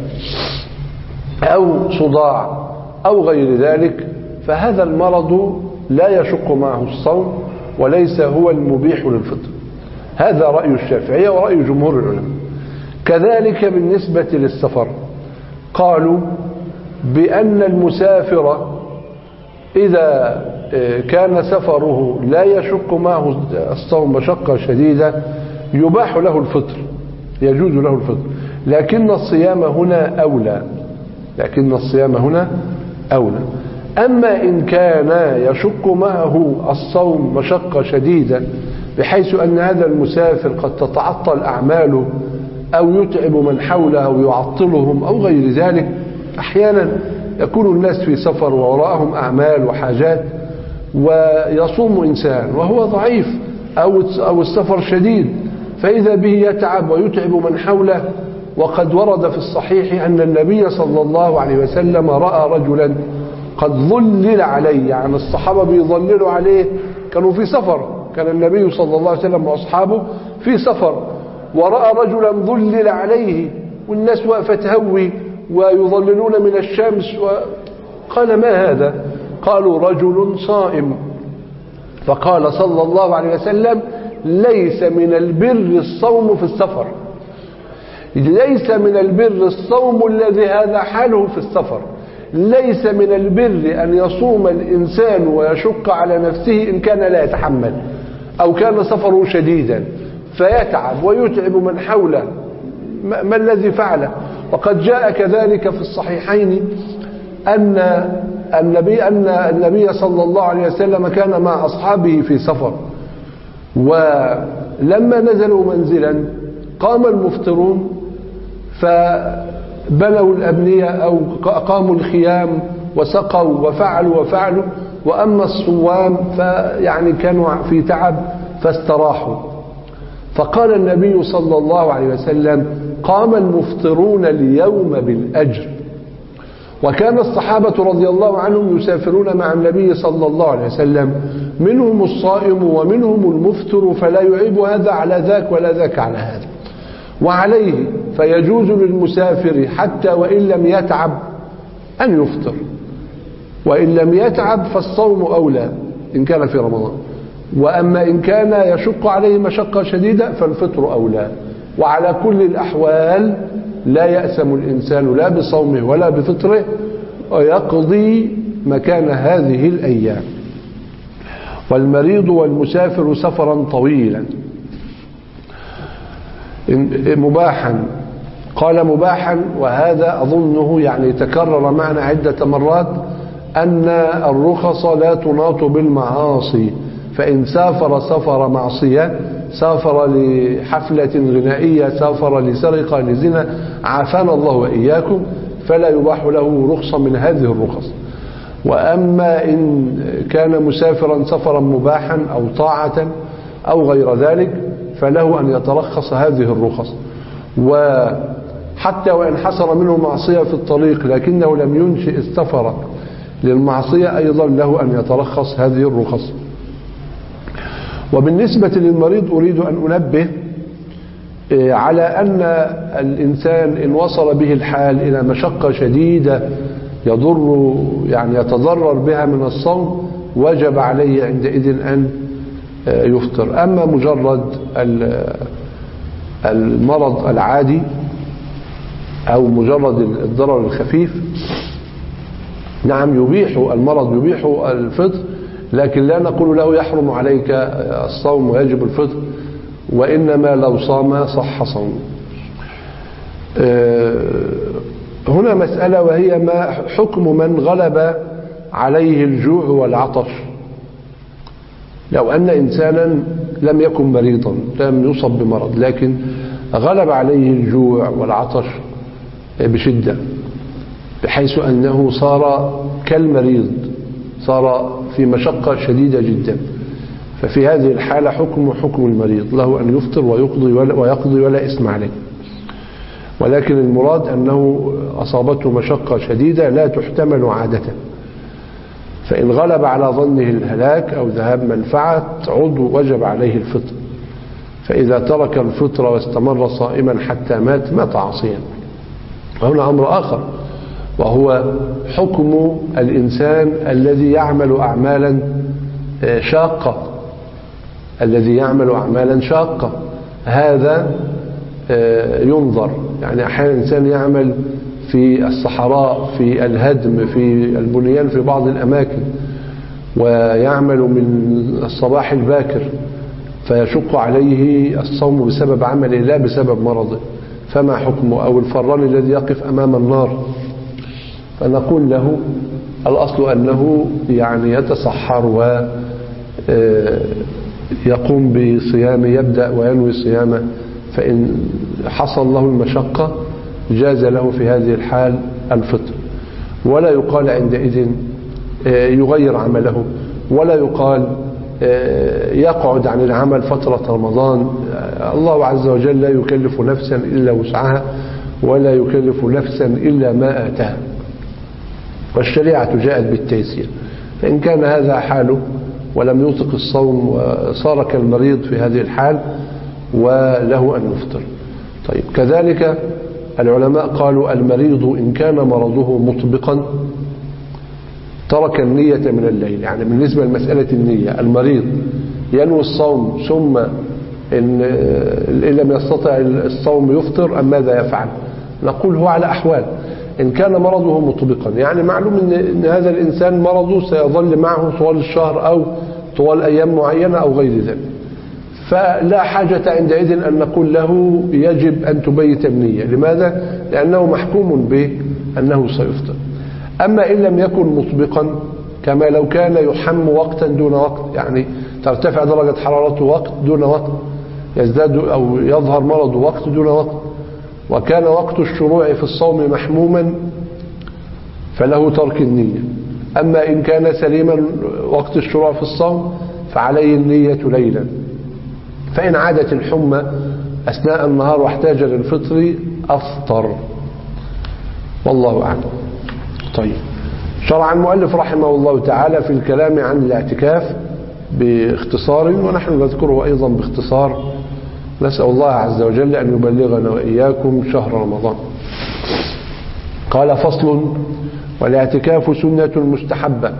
أو صداع أو غير ذلك، فهذا المرض لا يشق معه الصوم وليس هو المبيح للفطر. هذا رأي الشافعية ورأي جمهور العلماء. كذلك بالنسبة للسفر قالوا بأن المسافر إذا كان سفره لا يشق معه الصوم مشقة شديدة يباح له الفطر، يجوز له الفطر، لكن الصيام هنا أولى لكن الصيام هنا أولى. أما إن كان يشق معه الصوم مشقة شديدة بحيث أن هذا المسافر قد تتعطل أعماله أو يتعب من حوله أو يعطلهم أو غير ذلك، أحيانا يكون الناس في سفر ووراءهم أعمال وحاجات ويصوم إنسان وهو ضعيف أو أو السفر شديد، فإذا به يتعب ويتعب من حوله. وقد ورد في الصحيح أن النبي صلى الله عليه وسلم رأى رجلا قد ظلل عليه، يعني الصحابة بيظللوا عليه، كانوا في سفر، كان النبي صلى الله عليه وسلم وأصحابه في سفر ورأى رجلا ظلل عليه والناس واقفة تهوي ويظللون من الشمس، وقال ما هذا؟ قالوا رجل صائم. فقال صلى الله عليه وسلم ليس من البر الصوم في السفر، ليس من البر الصوم الذي هذا حاله في السفر، ليس من البر أن يصوم الإنسان ويشق على نفسه إن كان لا يتحمل أو كان سفره شديدا فيتعب ويتعب من حوله، ما الذي فعله؟ وقد جاء كذلك في الصحيحين أن النبي أن النبي صلى الله عليه وسلم كان مع أصحابه في سفر، ولما نزلوا منزلا قام المفطرون فبنوا الأبنية أو قاموا الخيام وسقوا وفعلوا وفعلوا، وأما الصوام فيعني كانوا في تعب فاستراحوا. فقال النبي صلى الله عليه وسلم قام المفطرون اليوم بالأجر. وكان الصحابة رضي الله عنهم يسافرون مع النبي صلى الله عليه وسلم، منهم الصائم ومنهم المفطر، فلا يعيب هذا على ذاك ولا ذاك على هذا. وعليه فيجوز للمسافر حتى وإن لم يتعب أن يفطر، وإن لم يتعب فالصوم أولى إن كان في رمضان، وأما إن كان يشق عليه مشقة شديدة فالفطر أولى. وعلى كل الأحوال لا يأسم الإنسان لا بصومه ولا بفطره، ويقضي مكان هذه الأيام. والمريض والمسافر سفرا طويلا مباحا، قال مباحا، وهذا أظنه يعني تكرر معنا عدة مرات أن الرخص لا تناط بالمعاصي، فإن سافر سفر معصية، سافر لحفلة غنائية، سافر لسرقة لزنا، عافانا الله وإياكم، فلا يباح له رخصة من هذه الرخص. وأما إن كان مسافرا سفرا مباحا أو طاعة أو غير ذلك فله أن يترخص هذه الرخص. حتى وإن حصل منه معصية في الطريق لكنه لم ينشئ السفر للمعصية أيضا له أن يترخص هذه الرخص. وبالنسبة للمريض أريد أن أنبه على أن الإنسان إن وصل به الحال إلى مشقة شديدة يضر يعني يتضرر بها من الصوم وجب عليه عندئذ أن يفطر. أما مجرد المرض العادي أو مجرد الضرر الخفيف نعم يبيح المرض يبيح الفطر، لكن لا نقول له يحرم عليك الصوم ويجب الفطر، وإنما لو صام صح صوم. هنا مسألة وهي ما حكم من غلب عليه الجوع والعطش. لو أن إنسانا لم يكن مريضا لم يصب بمرض لكن غلب عليه الجوع والعطش بشدة بحيث أنه صار كالمريض، صار في مشقة شديدة جدا، ففي هذه الحالة حكم حكم المريض، له أن يفطر ويقضي ولا, ويقضي ولا إثم عليه. ولكن المراد أنه أصابته مشقة شديدة لا تحتمل عادة، فإن غلب على ظنه الهلاك أو ذهاب منفعة عضو وجب عليه الفطر، فإذا ترك الفطر واستمر صائما حتى مات مات عاصيا. وهنا أمر آخر وهو حكم الإنسان الذي يعمل أعمالا شاقة الذي يعمل أعمالا شاقة هذا ينظر. يعني أحيانا الإنسان يعمل في الصحراء في الهدم في البنيان في بعض الأماكن ويعمل من الصباح الباكر فيشق عليه الصوم بسبب عمله لا بسبب مرضه، فما حكمه؟ أو الفران الذي يقف أمام النار، فنقول له الأصل أنه يعني يتصحر ويقوم بصيامه، يبدأ وينوي صيامه، فإن حصل له المشقة جاز له في هذه الحال الفطر، ولا يقال عندئذ يغير عمله، ولا يقال يقعد عن العمل فترة رمضان. الله عز وجل لا يكلف نفسا إلا وسعها ولا يكلف نفسا إلا ما آتاها، والشريعة جاءت بالتيسير. فإن كان هذا حاله ولم يطق الصوم وصار كالمريض في هذه الحال وله أن يفطر. طيب كذلك العلماء قالوا المريض إن كان مرضه مطبقا ترك النية من الليل. يعني بالنسبة لمسألة النية المريض ينوي الصوم ثم إن لم يستطع الصوم يفطر أم ماذا يفعل؟ نقول هو على أحوال. إن كان مرضه مطبقا يعني معلوم إن هذا الإنسان مرضه سيظل معه طوال الشهر أو طوال أيام معينة أو غير ذلك، فلا حاجة عندئذ أن نقول له يجب أن تبيت النية. لماذا؟ لأنه محكوم به أنه سيفطر. أما إن لم يكن مطبقا كما لو كان يحم وقتا دون وقت، يعني ترتفع درجة حرارته وقت دون وقت، يزداد أو يظهر مرض وقت دون وقت، وكان وقت الشروع في الصوم محموما فله ترك النية. أما إن كان سليما وقت الشروع في الصوم فعليه النية ليلا. فإن عادت الحمى أثناء النهار واحتاج للفطر أفطر، والله أعلم. طيب شرع المؤلف رحمه الله تعالى في الكلام عن الاعتكاف باختصار ونحن نذكره أيضا باختصار، نسأل الله عز وجل أن يبلغنا وإياكم شهر رمضان. قال فصل: والاعتكاف سنة مستحبة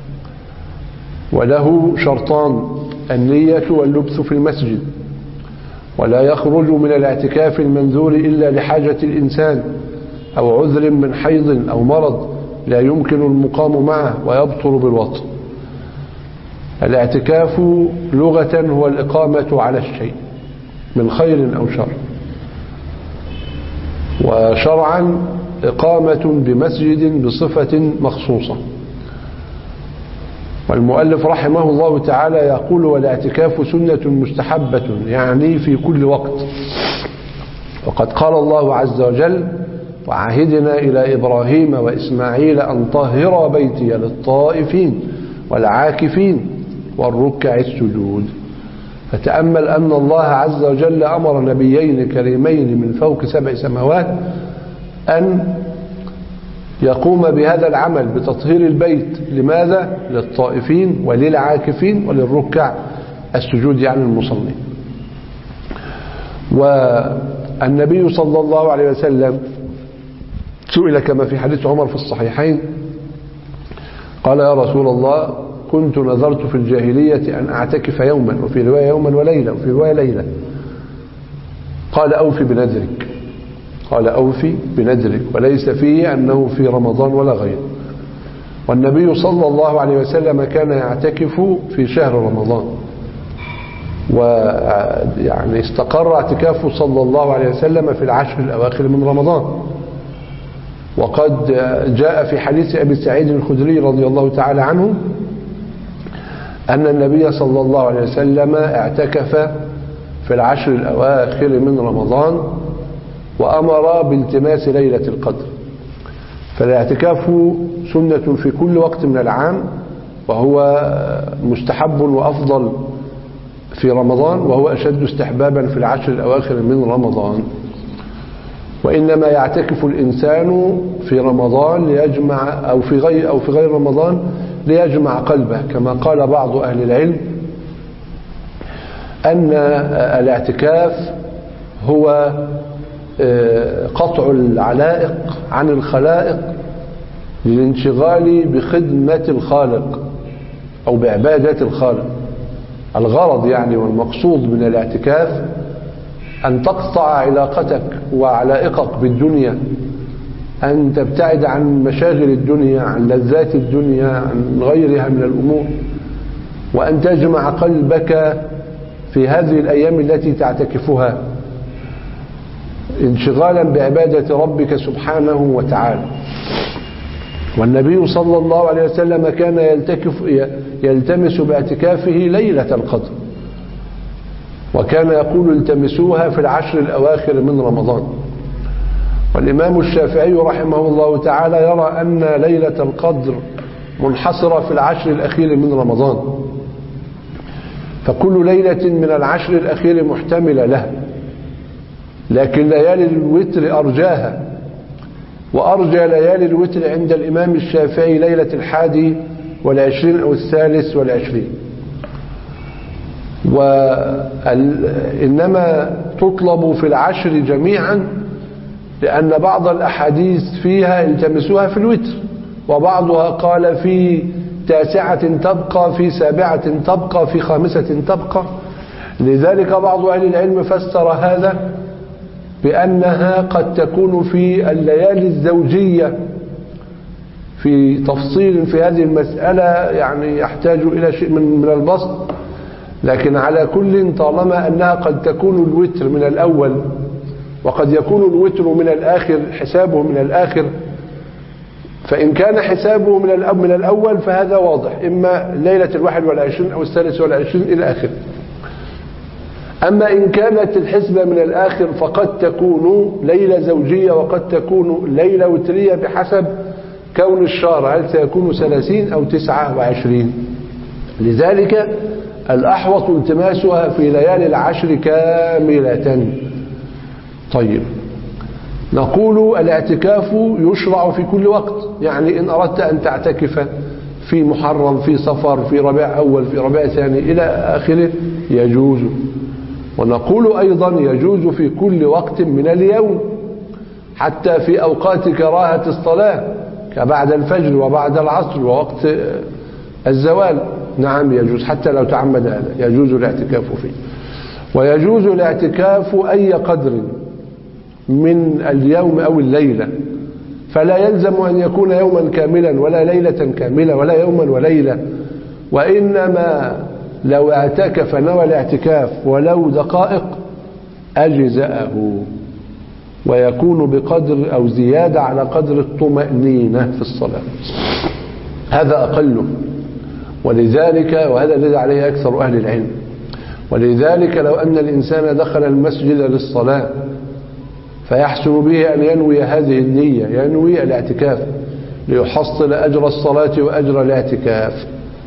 وله شرطان: النية واللبث في المسجد، ولا يخرج من الاعتكاف المنذور إلا لحاجة الإنسان أو عذر من حيض أو مرض لا يمكن المقام معه ويبطل بالوطء. الاعتكاف لغة هو الإقامة على الشيء من خير أو شر، وشرعا إقامة بمسجد بصفة مخصوصة. والمؤلف رحمه الله تعالى يقول: والاعتكاف سنة مستحبة، يعني في كل وقت. وقد قال الله عز وجل: وعهدنا إلى إبراهيم وإسماعيل أن طهر بيتي للطائفين والعاكفين والركع السجود. فتأمل أن الله عز وجل أمر نبيين كريمين من فوق سبع سماوات أن يقوم بهذا العمل بتطهير البيت. لماذا؟ للطائفين وللعاكفين وللركع السجود عن المصلين. والنبي صلى الله عليه وسلم سئل كما في حديث عمر في الصحيحين قال يا رسول الله كنت نذرت في الجاهلية أن أعتكف يوما، وفي رواية يوما وليلة، وفي رواية ليلة. قال أوفي بنذرك، قال أوفي بنذرك، وليس فيه أنه في رمضان ولا غيره. والنبي صلى الله عليه وسلم كان يعتكف في شهر رمضان، ويعني استقر اعتكافه صلى الله عليه وسلم في العشر الأواخر من رمضان. وقد جاء في حديث أبي سعيد الخدري رضي الله تعالى عنه أن النبي صلى الله عليه وسلم اعتكف في العشر الأواخر من رمضان وأمر بالتماس ليلة القدر. فالاعتكاف سنة في كل وقت من العام، وهو مستحب وأفضل في رمضان، وهو أشد استحبابا في العشر الأواخر من رمضان. وإنما يعتكف الإنسان في رمضان ليجمع أو في غير أو في غير رمضان ليجمع قلبه، كما قال بعض أهل العلم أن الاعتكاف هو قطع العلائق عن الخلائق للانشغال بخدمة الخالق أو بعبادة الخالق. الغرض يعني والمقصود من الاعتكاف أن تقطع علاقتك وعلائقك بالدنيا، أن تبتعد عن مشاغل الدنيا، عن لذات الدنيا، عن غيرها من الأمور، وأن تجمع قلبك في هذه الأيام التي تعتكفها انشغالا بعبادة ربك سبحانه وتعالى. والنبي صلى الله عليه وسلم كان يلتكف يلتمس باعتكافه ليلة القدر، وكان يقول التمسوها في العشر الأواخر من رمضان. والإمام الشافعي رحمه الله تعالى يرى أن ليلة القدر منحصرة في العشر الأخير من رمضان، فكل ليلة من العشر الأخير محتملة له، لكن ليالي الوتر أرجاها، وأرجى ليالي الوتر عند الإمام الشافعي ليلة الحادي والعشرين أو الثالث والعشرين. وإنما تطلب في العشر جميعا، لأن بعض الأحاديث فيها التمسوها في الوتر، وبعضها قال في تاسعة تبقى، في سابعة تبقى، في خامسة تبقى. لذلك بعض أهل العلم فسر هذا بأنها قد تكون في الليالي الزوجية، في تفصيل في هذه المسألة يعني يحتاج إلى شيء من من البسط، لكن على كل طالما أنها قد تكون الوتر من الأول، وقد يكون الوتر من الآخر، حسابه من الآخر، فإن كان حسابه من من الأول فهذا واضح، إما ليلة الواحد والعشرين أو الثالث والعشرين إلى آخر. أما إن كانت الحسبة من الآخر فقد تكون ليلة زوجية وقد تكون ليلة وترية بحسب كون الشهر، هل سيكون ثلاثين أو تسعة وعشرين. لذلك الأحوط التماسها في ليالي العشر كاملة. طيب، نقول الاعتكاف يشرع في كل وقت، يعني إن أردت أن تعتكف في محرم، في صفر، في ربيع أول، في ربيع ثاني إلى آخره يجوز. ونقول أيضا يجوز في كل وقت من اليوم، حتى في أوقات كراهة الصلاة كبعد الفجر وبعد العصر ووقت الزوال، نعم يجوز حتى لو تعمد هذا، يجوز الاعتكاف فيه. ويجوز الاعتكاف أي قدر من اليوم أو الليلة، فلا يلزم أن يكون يوما كاملا ولا ليلة كاملة ولا يوما وليلة، وإنما لو اعتكف نوى الاعتكاف ولو دقائق أجزأه، ويكون بقدر أو زيادة على قدر الطمأنينة في الصلاة، هذا أقله. ولذلك، وهذا الذي عليه أكثر أهل العلم، ولذلك لو أن الإنسان دخل المسجد للصلاة فيحسن به أن ينوي هذه النية، ينوي الاعتكاف ليحصل أجر الصلاة وأجر الاعتكاف،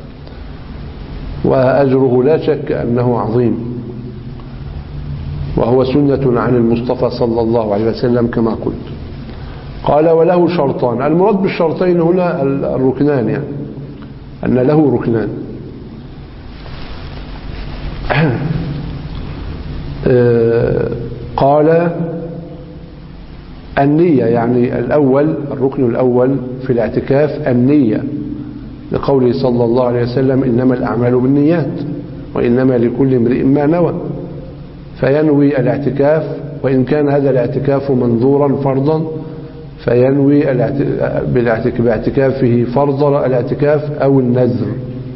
وأجره لا شك أنه عظيم، وهو سنة عن المصطفى صلى الله عليه وسلم كما قلت. قال وله شرطان. المراد بالشرطين هنا الركنان، يعني أن له ركنان. قال النية، يعني الأول الركن الأول في الاعتكاف النية، لقوله صلى الله عليه وسلم إنما الأعمال بالنيات وإنما لكل امرئ ما نوى، فينوي الاعتكاف، وإن كان هذا الاعتكاف منظورا فرضا فينوي باعتكافه فرض الاعتكاف أو النذر.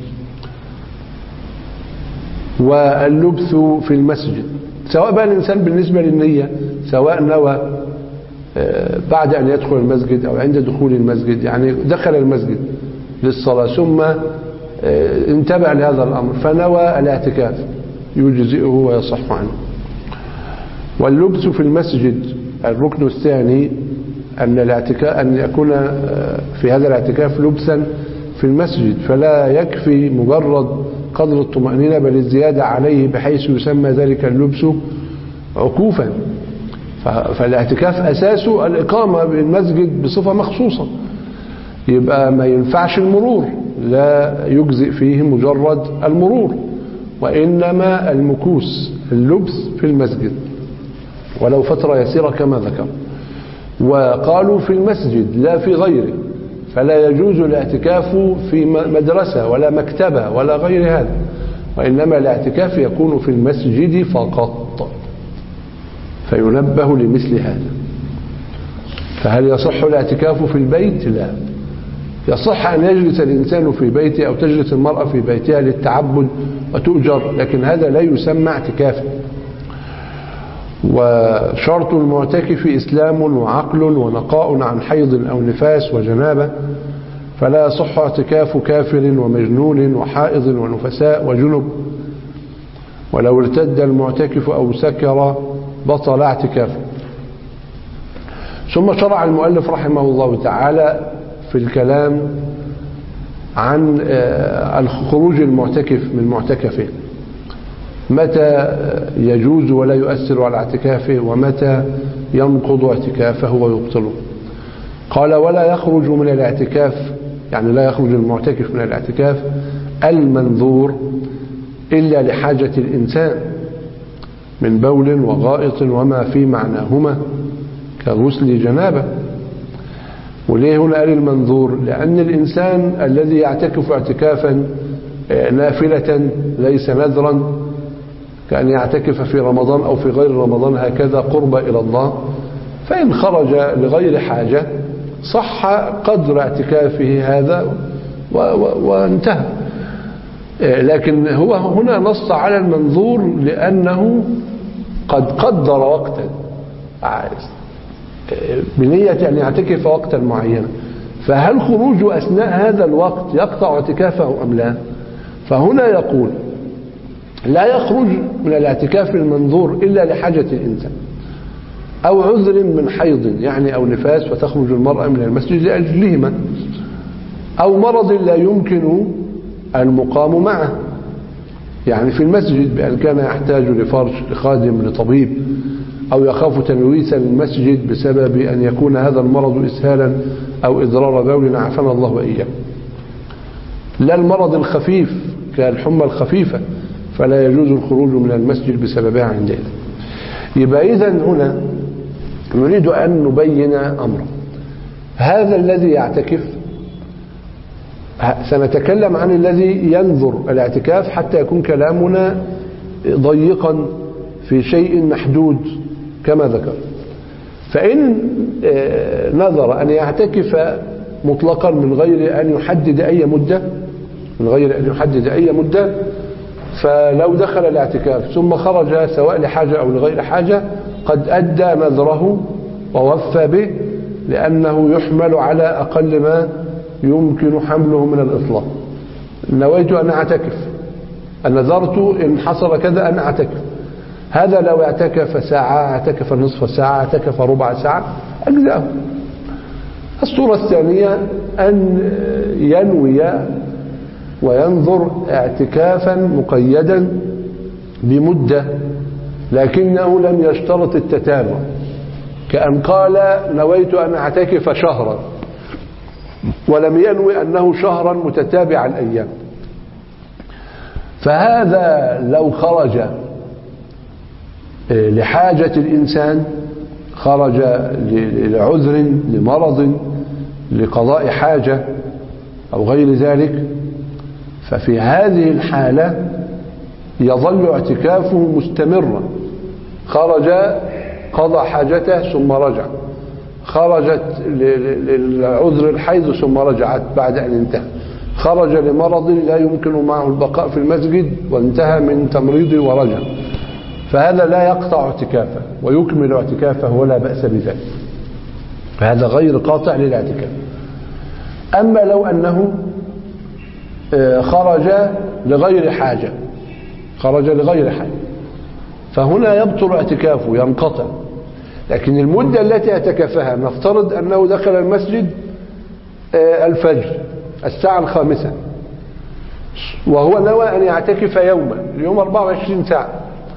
واللبث في المسجد، سواء بقى الإنسان بالنسبة للنية سواء نوى بعد أن يدخل المسجد أو عند دخول المسجد، يعني دخل المسجد للصلاة ثم انتبه لهذا الأمر فنوى الاعتكاف يجزئه ويصح عنه. واللبس في المسجد الركن الثاني أن الاعتكاف أن يكون في هذا الاعتكاف لبسا في المسجد، فلا يكفي مجرد قدر الطمأنينة بل الزيادة عليه بحيث يسمى ذلك اللبس عكوفا. فالاعتكاف أساسه الإقامة بالمسجد بصفة مخصوصة، يبقى ما ينفعش المرور، لا يجزئ فيه مجرد المرور، وإنما المكوس اللبس في المسجد ولو فترة يسيرة كما ذكر. وقالوا في المسجد لا في غيره، فلا يجوز الاعتكاف في مدرسة ولا مكتبة ولا غير هذا، وإنما الاعتكاف يكون في المسجد فقط، فينبه لمثل هذا. فهل يصح الاعتكاف في البيت؟ لا. يصح أن يجلس الإنسان في بيته أو تجلس المرأة في بيتها للتعبد وتؤجر، لكن هذا لا يسمى اعتكافا. وشرط المعتكف إسلام وعقل ونقاء عن حيض أو نفاس وجنابة، فلا يصح اعتكاف كافر ومجنون وحائض ونفساء وجنب، ولو ارتد المعتكف أو سكر بطل اعتكافه. ثم شرع المؤلف رحمه الله تعالى في الكلام عن الخروج المعتكف من معتكفه، متى يجوز ولا يؤثر على اعتكافه ومتى ينقض اعتكافه ويبطله. قال ولا يخرج من الاعتكاف، يعني لا يخرج المعتكف من الاعتكاف المنذور إلا لحاجة الإنسان من بول وغائط وما في معناهما كغسل جنابه. وليه هنا قال المنذور؟ لأن الإنسان الذي يعتكف اعتكافا نافلة ليس نذرا، كأن يعتكف في رمضان أو في غير رمضان هكذا قرب إلى الله، فإن خرج لغير حاجة صح قدر اعتكافه هذا وانتهى. لكن هو هنا نص على المنذور لأنه قد قدر وقتا بنية أن يعتكف وقتا معينا، فهل خروجه أثناء هذا الوقت يقطع اعتكافه أم لا؟ فهنا يقول لا يخرج من الاعتكاف المنذور إلا لحاجة الإنسان أو عذر من حيض يعني أو نفاس وتخرج المرأة من المسجد لأجلهما، أو مرض لا يمكن المقام معه، يعني في المسجد بأن كان يحتاج لفرش لخادم لطبيب، أو يخاف تلويث المسجد بسبب أن يكون هذا المرض إسهالا أو إضرار بول عافانا الله وإياكم. لا المرض الخفيف كالحمى الخفيفة فلا يجوز الخروج من المسجد بسببها عندئذ. يبقى إذن هنا نريد أن نبين أمرا. هذا الذي يعتكف، سنتكلم عن الذي ينظر الاعتكاف حتى يكون كلامنا ضيقا في شيء محدود كما ذكر. فإن نظر أن يعتكف مطلقا من غير أن يحدد أي مدة من غير أن يحدد أي مدة فلو دخل الاعتكاف ثم خرج سواء لحاجة أو لغير حاجة قد أدى نذره ووفى به، لأنه يحمل على أقل ما يمكن حمله من الإطلاق. نويت أن أعتكف، نذرت إن حصل كذا أن أعتكف، هذا لو اعتكف ساعة، اعتكف نصف ساعة، اعتكف ربع ساعة أجزأه. الصورة الثانية أن ينوي وينظر اعتكافا مقيدا بمدة لكنه لم يشترط التتابع، كأن قال نويت أن أعتكف شهرا ولم ينوي أنه شهرا متتابع الأيام. فهذا لو خرج لحاجة الإنسان، خرج لعذر لمرض لقضاء حاجة أو غير ذلك، ففي هذه الحالة يظل اعتكافه مستمرا. خرج قضى حاجته ثم رجع، خرجت للعذر الحيض ثم رجعت بعد أن انتهى، خرج لمرض لا يمكن معه البقاء في المسجد وانتهى من تمريضه ورجع، فهذا لا يقطع اعتكافه ويكمل اعتكافه ولا بأس بذلك، فهذا غير قاطع للاعتكاف. أما لو أنه خرج لغير حاجة، خرج لغير حاجة فهنا يبطل اعتكافه ينقطع. لكن المدة التي اعتكفها، نفترض أنه دخل المسجد الفجر الساعة الخامسة وهو نوى أن يعتكف يوما، اليوم أربعة وعشرين ساعة،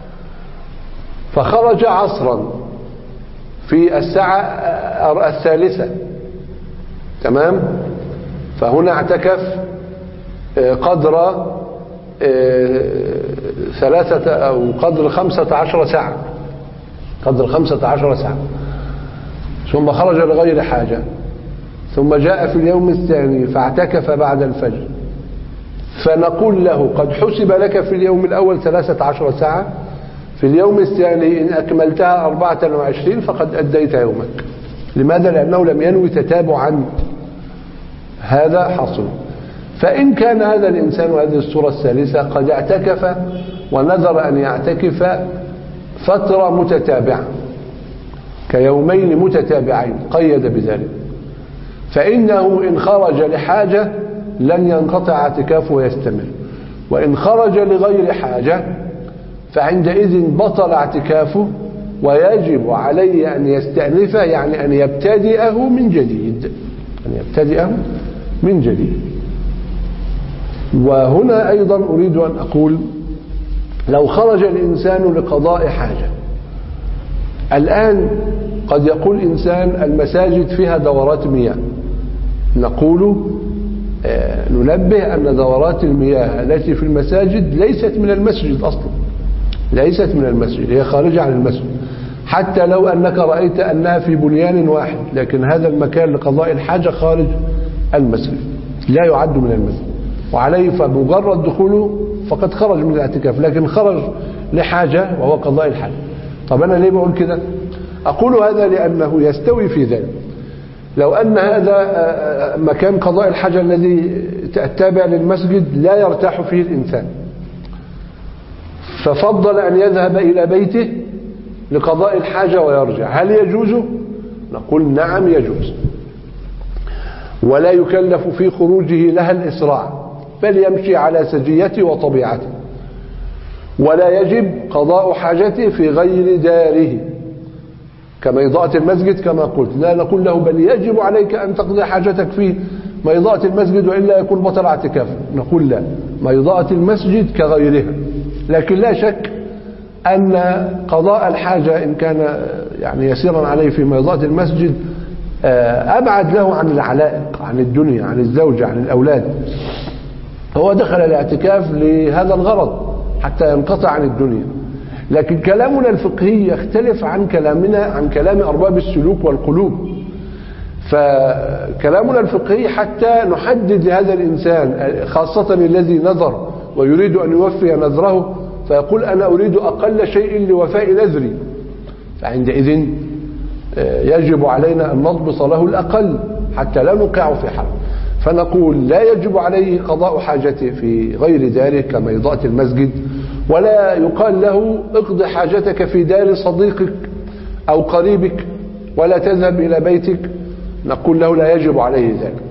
فخرج عصرا في الساعة الثالثة، تمام، فهنا اعتكف قدر ثلاثة أو قدر خمسة عشر ساعة، قدر خمسة عشر ساعة، ثم خرج لغير حاجة، ثم جاء في اليوم الثاني فاعتكف بعد الفجر، فنقول له قد حسب لك في اليوم الأول ثلاثة عشر ساعة، في اليوم الثاني إن أكملتها أربعة وعشرين فقد أديت يومك. لماذا؟ لأنه لم ينوي تتابعا، هذا حصل. فإن كان هذا الإنسان وهذه الصورة الثالثة قد اعتكف ونذر أن يعتكف فترة متتابعة كيومين متتابعين قيد بذلك، فإنه إن خرج لحاجة لن ينقطع اعتكافه ويستمر، وإن خرج لغير حاجة فعندئذ بطل اعتكافه ويجب عليه أن يستأنفه، يعني أن يبتدئه من جديد، أن يبتدئه من جديد. وهنا أيضا أريد أن أقول لو خرج الإنسان لقضاء حاجة، الآن قد يقول إنسان المساجد فيها دورات مياه، نقول ننبه أن دورات المياه التي في المساجد ليست من المسجد أصلا، ليست من المسجد، هي خارجة عن المسجد، حتى لو أنك رأيت أنها في بنيان واحد، لكن هذا المكان لقضاء الحاجة خارج المسجد لا يعد من المسجد، وعليه فمجرد دخوله فقد خرج من الاعتكاف، لكن خرج لحاجة وهو قضاء الحاجة. طب أنا ليه بقول كده؟ أقول هذا لأنه يستوي في ذلك لو أن هذا مكان قضاء الحاجة الذي التابع للمسجد لا يرتاح فيه الإنسان، ففضل أن يذهب إلى بيته لقضاء الحاجة ويرجع، هل يجوز؟ نقول نعم يجوز، ولا يكلف في خروجه لها الإسراع، بل يمشي على سجيته وطبيعته، ولا يجب قضاء حاجته في غير داره كميضاءة المسجد كما قلت، لا نقول له بل يجب عليك أن تقضي حاجتك في ميضاءة المسجد وإلا يكون بطل اعتكافه، نقول لا، ميضاءة المسجد كغيرها، لكن لا شك أن قضاء الحاجة إن كان يعني يسيرا عليه في ميضاءة المسجد أبعد له عن العلائق، عن الدنيا، عن الزوجة، عن الأولاد، هو دخل الاعتكاف لهذا الغرض حتى ينقطع عن الدنيا. لكن كلامنا الفقهي يختلف عن كلامنا عن كلام أرباب السلوك والقلوب، فكلامنا الفقهي حتى نحدد لهذا الإنسان خاصة الذي نذر ويريد أن يوفي نذره فيقول أنا أريد أقل شيء لوفاء نذري، فعندئذ يجب علينا أن نضبط له الأقل حتى لا نوقعه في حرب، فنقول لا يجب عليه قضاء حاجته في غير ذلك كميضاءة المسجد، ولا يقال له اقضي حاجتك في دار صديقك أو قريبك ولا تذهب إلى بيتك، نقول له لا يجب عليه ذلك،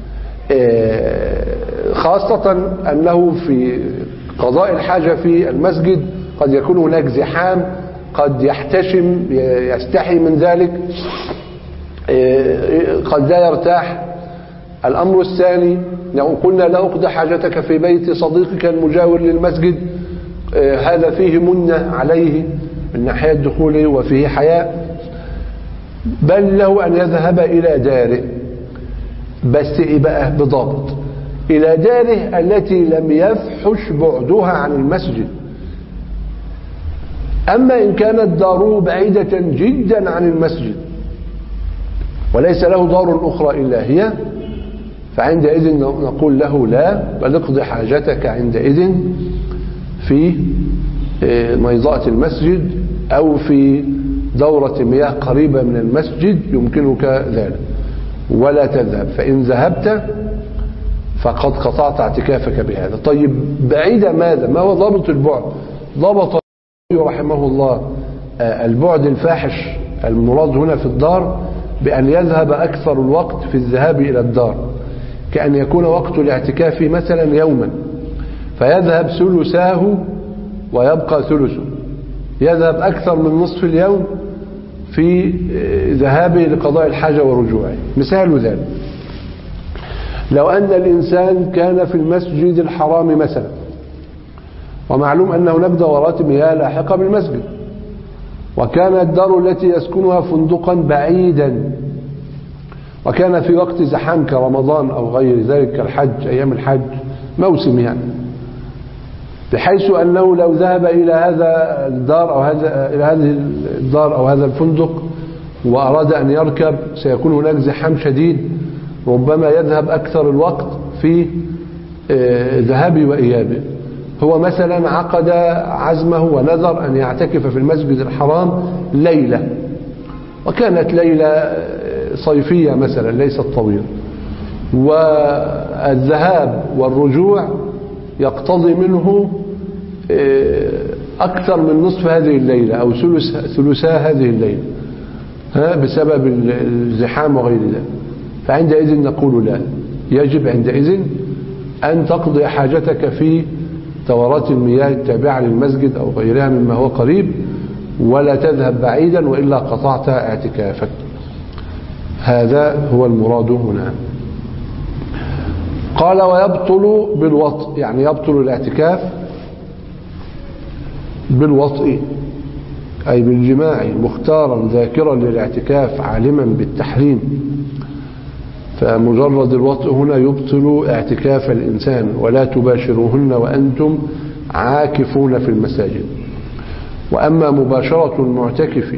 خاصة أنه في قضاء الحاجة في المسجد قد يكون هناك زحام، قد يحتشم يستحي من ذلك، قد لا يرتاح. الأمر الثاني لو قلنا لا أقضي حاجتك في بيت صديقك المجاور للمسجد، هذا فيه منة عليه من ناحية دخوله وفيه حياء، بل له أن يذهب إلى داره، بس إيه بقى بضابط، إلى داره التي لم يفحش بعدها عن المسجد. أما إن كانت داره بعيدة جدا عن المسجد وليس له دار أخرى إلا هي، فعندئذ نقول له لا، بل اقضي حاجتك عندئذ في ميضاءة المسجد أو في دورة مياه قريبة من المسجد يمكنك ذلك، ولا تذهب، فإن ذهبت فقد قطعت اعتكافك بهذا. طيب بعيدة ماذا؟ ما هو ضابط البعد؟ ضبط رحمه الله البعد الفاحش المراد هنا في الدار بأن يذهب أكثر الوقت في الذهاب إلى الدار، كأن يكون وقت الاعتكاف مثلا يوما فيذهب ثلثاه ويبقى ثلثه، يذهب أكثر من نصف اليوم في ذهابه لقضاء الحاجة ورجوعه. مثال ذلك لو أن الإنسان كان في المسجد الحرام مثلا، ومعلوم أن هناك دورات مياه لاحقة بالمسجد، وكان الدار التي يسكنها فندقا بعيدا، وكان في وقت زحام كرمضان أو غير ذلك كالحج، أيام الحج موسم يعني، بحيث أنه لو ذهب إلى هذا الدار أو هذا إلى هذه الدار أو هذا الفندق وأراد أن يركب سيكون هناك زحام شديد، ربما يذهب أكثر الوقت في ذهابه وإيابه. هو مثلا عقد عزمه ونذر أن يعتكف في المسجد الحرام ليلة، وكانت ليلة صيفية مثلا ليست طويلة، والذهاب والرجوع يقتضي منه أكثر من نصف هذه الليلة أو ثلثا هذه الليلة بسبب الزحام وغير ذلك، فعندئذ نقول لا، يجب عندئذ أن تقضي حاجتك في دورات المياه التابعة للمسجد أو غيرها مما هو قريب، ولا تذهب بعيدا وإلا قطعت اعتكافك. هذا هو المراد هنا. قال ويبطل بالوطء، يعني يبطل الاعتكاف بالوطء أي بالجماع مختارا ذاكرا للاعتكاف عالما بالتحريم، فمجرد الوطء هنا يبطل اعتكاف الإنسان. ولا تباشروهن وأنتم عاكفون في المساجد. وأما مباشرة المعتكف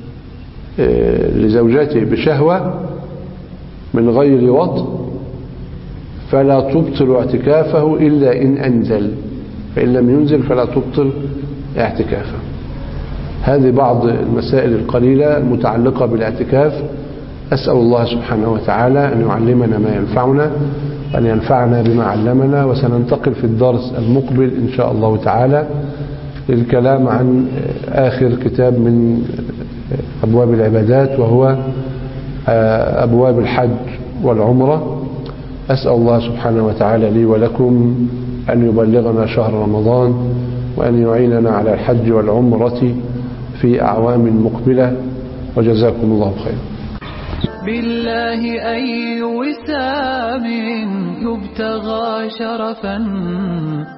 لزوجته بشهوة من غير وطء فلا تبطل اعتكافه إلا إن أنزل، فإن لم ينزل فلا تبطل اعتكافه. هذه بعض المسائل القليلة المتعلقة بالاعتكاف. أسأل الله سبحانه وتعالى أن يعلمنا ما ينفعنا وأن ينفعنا بما علمنا. وسننتقل في الدرس المقبل إن شاء الله تعالى للكلام عن آخر كتاب من أبواب العبادات، وهو أبواب الحج والعمرة. أسأل الله سبحانه وتعالى لي ولكم أن يبلغنا شهر رمضان، وأن يعيننا على الحج والعمرة في أعوام مقبلة، وجزاكم الله خيرا. بالله أي وسام يبتغى شرفا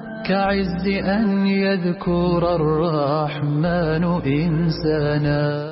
كعز أن يذكر الرحمن إنسانا.